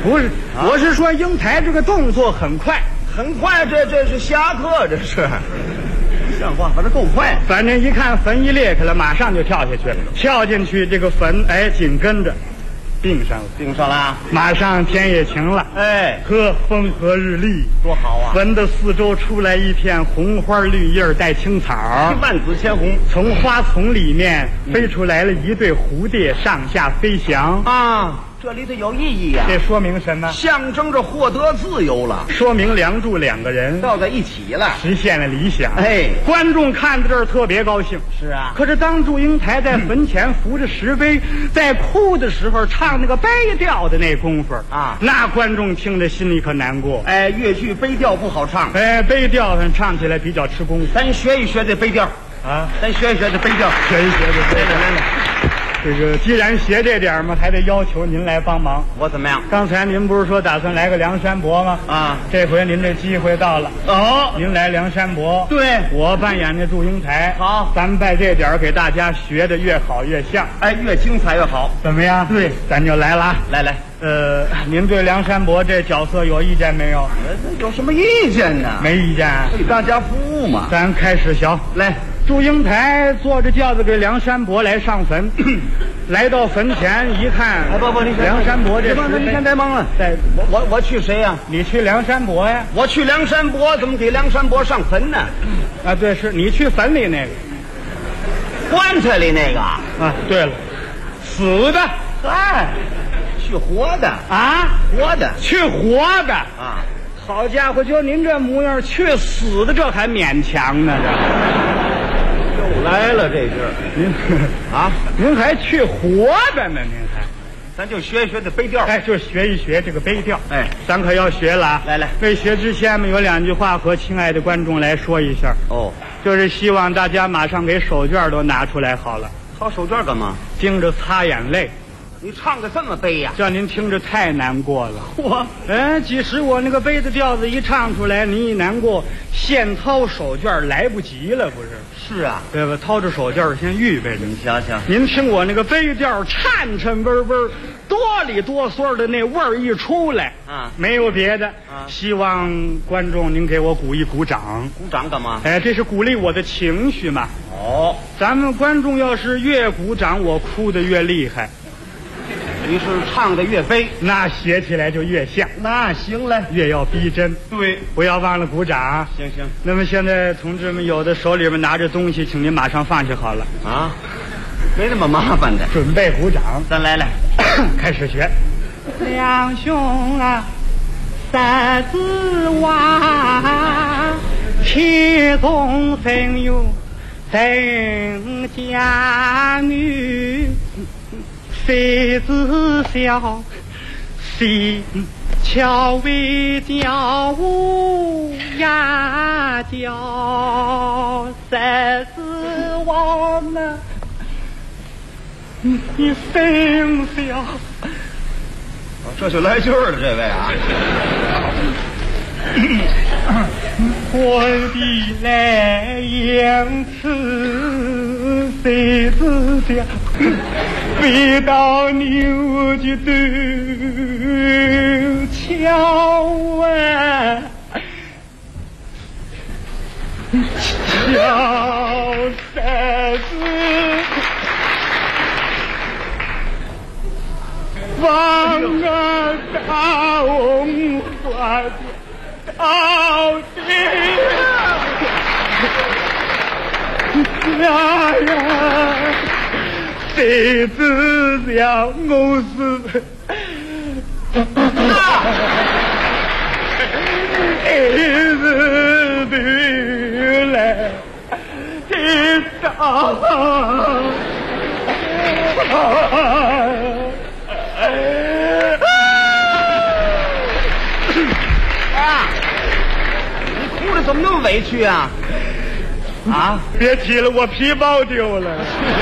不是，我是说英台这个动作很快， 很快，这是下课，这是。像话，反正够快。 反正一看坟一裂开了，马上就跳下去了。跳进去，这个坟紧跟着并上了， 并上了。 马上天也晴了，呵，风和日丽， 多好啊！ 坟的四周出来一片红花绿叶带青草， 万紫千红。 从花丛里面飞出来了一对蝴蝶，上下飞翔啊。这里头有意义呀！ 这说明什么？ 象征着获得自由了， 说明梁祝两个人到在一起了， 实现了理想。 观众看到这儿特别高兴。 是啊， 可是当祝英台在坟前扶着石碑，在哭的时候唱那个悲调的那功夫啊，那观众听着心里可难过。 越剧悲调不好唱。 悲调上唱起来比较吃功夫。 咱学一学这悲调啊，咱学一学这悲调， 学一学这悲调。这个既然学这点嘛，还得要求您来帮忙。 我怎么样？ 刚才您不是说打算来个梁山伯吗？啊，这回您这机会到了。您来梁山伯， 对， 我扮演的祝英台。 好， 咱们在这点给大家学的越好越像， 越精彩越好， 怎么样？ 对， 咱就来了啊！ 来， 您对梁山伯这角色有意见没有？ 有什么意见呢？ 没意见， 为大家服务嘛。 咱开始学， 来。 祝英台坐着轿子给梁山伯来上坟，来到坟前一看，梁山伯这你先别忙了，我去谁呀？ 你去梁山伯呀？ 我去梁山伯，怎么给梁山伯上坟呢？ 啊，对，是你去坟里那个， 棺材里那个啊。 对了，死的， 去活的啊， 活的， 去活的啊。 好家伙，就您这模样，去死的这还勉强呢， 又来了这是。 您还去活的呢？您还， 咱就学一学这悲调。 就学一学这个悲调。咱可要学了啊！ 来， 为学之前有两句话和亲爱的观众来说一下。就是希望大家马上给手绢都拿出来好了。 掏手绢干嘛？ 盯着擦眼泪。 你唱的这么悲呀？ 叫您听着太难过了。即使我那个悲的调子一唱出来，您一难过，现掏手绢来不及了，不是？ 是啊， 对吧？掏着手绢先预备着。 你想想， 您听我那个悲调，颤颤巍巍，哆里哆嗦的那味儿一出来啊，没有别的啊，希望观众您给我鼓一鼓掌。 鼓掌干嘛？ 这是鼓励我的情绪嘛。咱们观众要是越鼓掌，我哭得越厉害。 你是唱的越悲， 那写起来就越像。 那行了， 越要逼真。 对， 不要忘了鼓掌。 行。 那么现在同志们有的手里面拿着东西，请您马上放下好了啊，没那么麻烦的。 准备鼓掌， 咱来， 开始学。两兄啊，三子娃，其中生有真家女。谁知晓，谁巧为叫乌鸦叫，谁知我们你生晓。 这就来劲儿了，这位啊。 我的来言辞，谁知晓，飞到牛的头桥啊，桥山是望啊大红花到底呀，谁知晓我是一日的来一道你哭得怎么那么委屈啊？啊！ 别提了，我皮包丢了。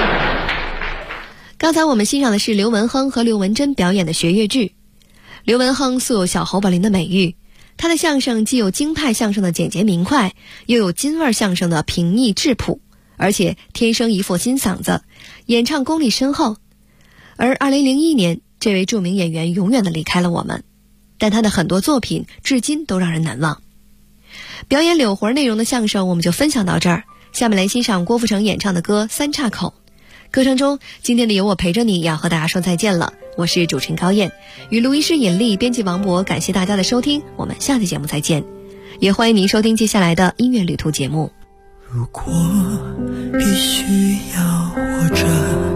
刚才我们欣赏的是刘文亨和刘文珍表演的学越剧。刘文亨素有小侯宝林的美誉，他的相声既有京派相声的简洁明快，又有京味相声的平易质朴，而且天生一副金嗓子，演唱功力深厚。而2001年，这位著名演员永远的离开了我们。 但他的很多作品至今都让人难忘。表演柳活内容的相声我们就分享到这儿，下面来欣赏郭富城演唱的歌《三岔口》。歌声中，今天的有我陪着你要和大家说再见了，我是主持人高燕，与录音师尹丽，编辑王博，感谢大家的收听，我们下期节目再见，也欢迎您收听接下来的音乐旅途节目。 如果必须要活着，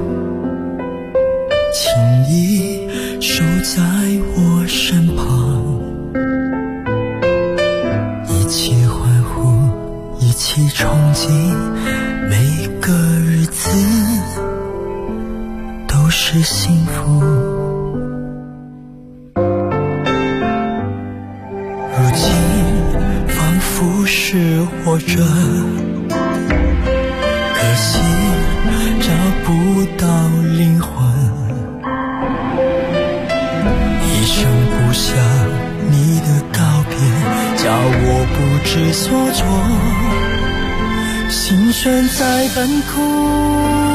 请你守在我身旁，一起欢呼，一起憧憬，每个日子都是幸福。如今仿佛是活着，可惜找不到灵魂，一声不响你的告别，叫我不知所措，心悬在半空。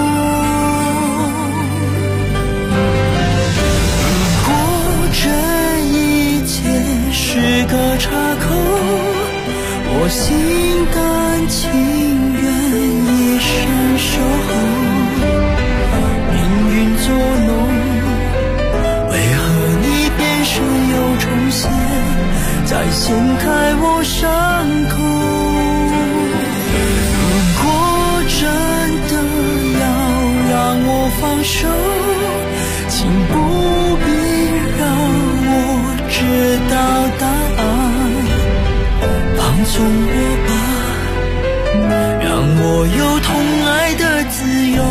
是个岔口，我心甘情愿一生守候。命运作弄，为何你变身又重现，再掀开我伤口？如果真的要让我放手，请不必让我知道答案，放纵我吧，让我有痛爱的自由，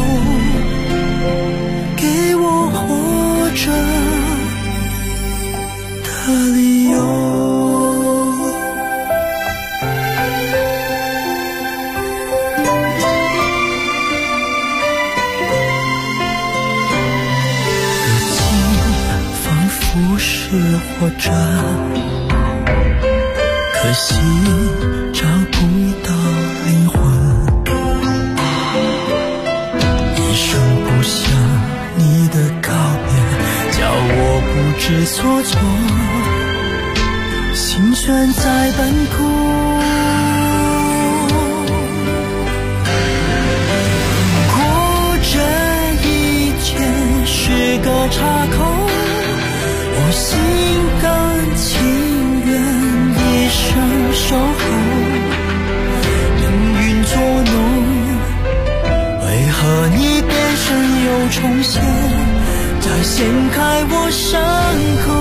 给我活着的理由。如今仿佛是活着，可惜找不到灵魂，一声不响你的告别，叫我不知所措，心悬在半空。如果这一切是个岔口，我心甘情愿一生守候。命运作弄，为何你变身又重现，再掀开我伤口？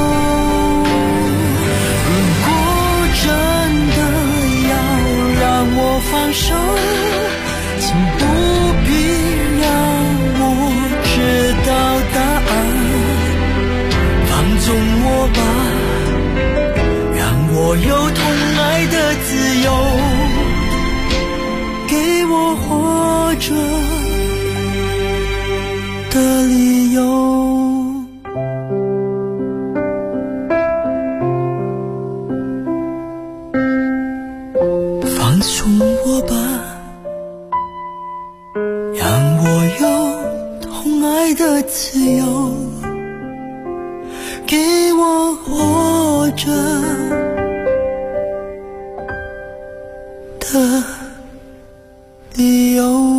如果真的要让我放手，请不必让我知道答案，放纵我吧，让我有痛爱的自由，给我活着的理由。放纵我吧，让我有痛爱的自由，给我活着的理由。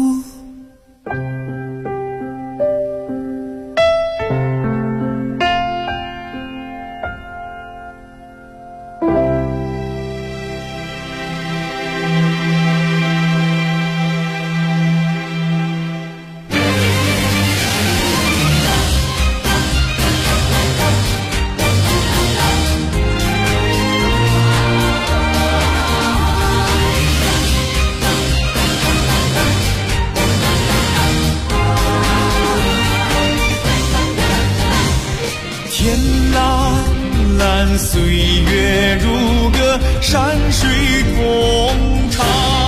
岁月如歌，山水同唱，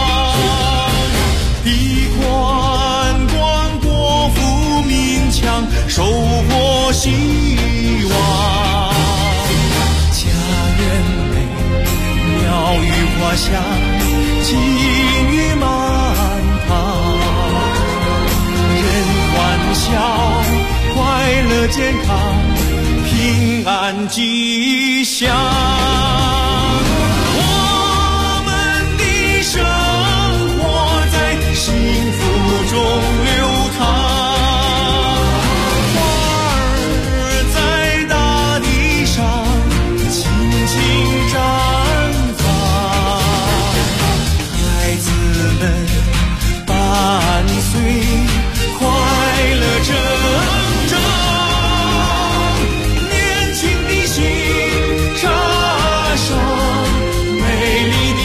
一贯贯国富民强，收获希望。家园美，鸟语花香，金玉满堂，人欢笑，快乐健康。 平安吉祥。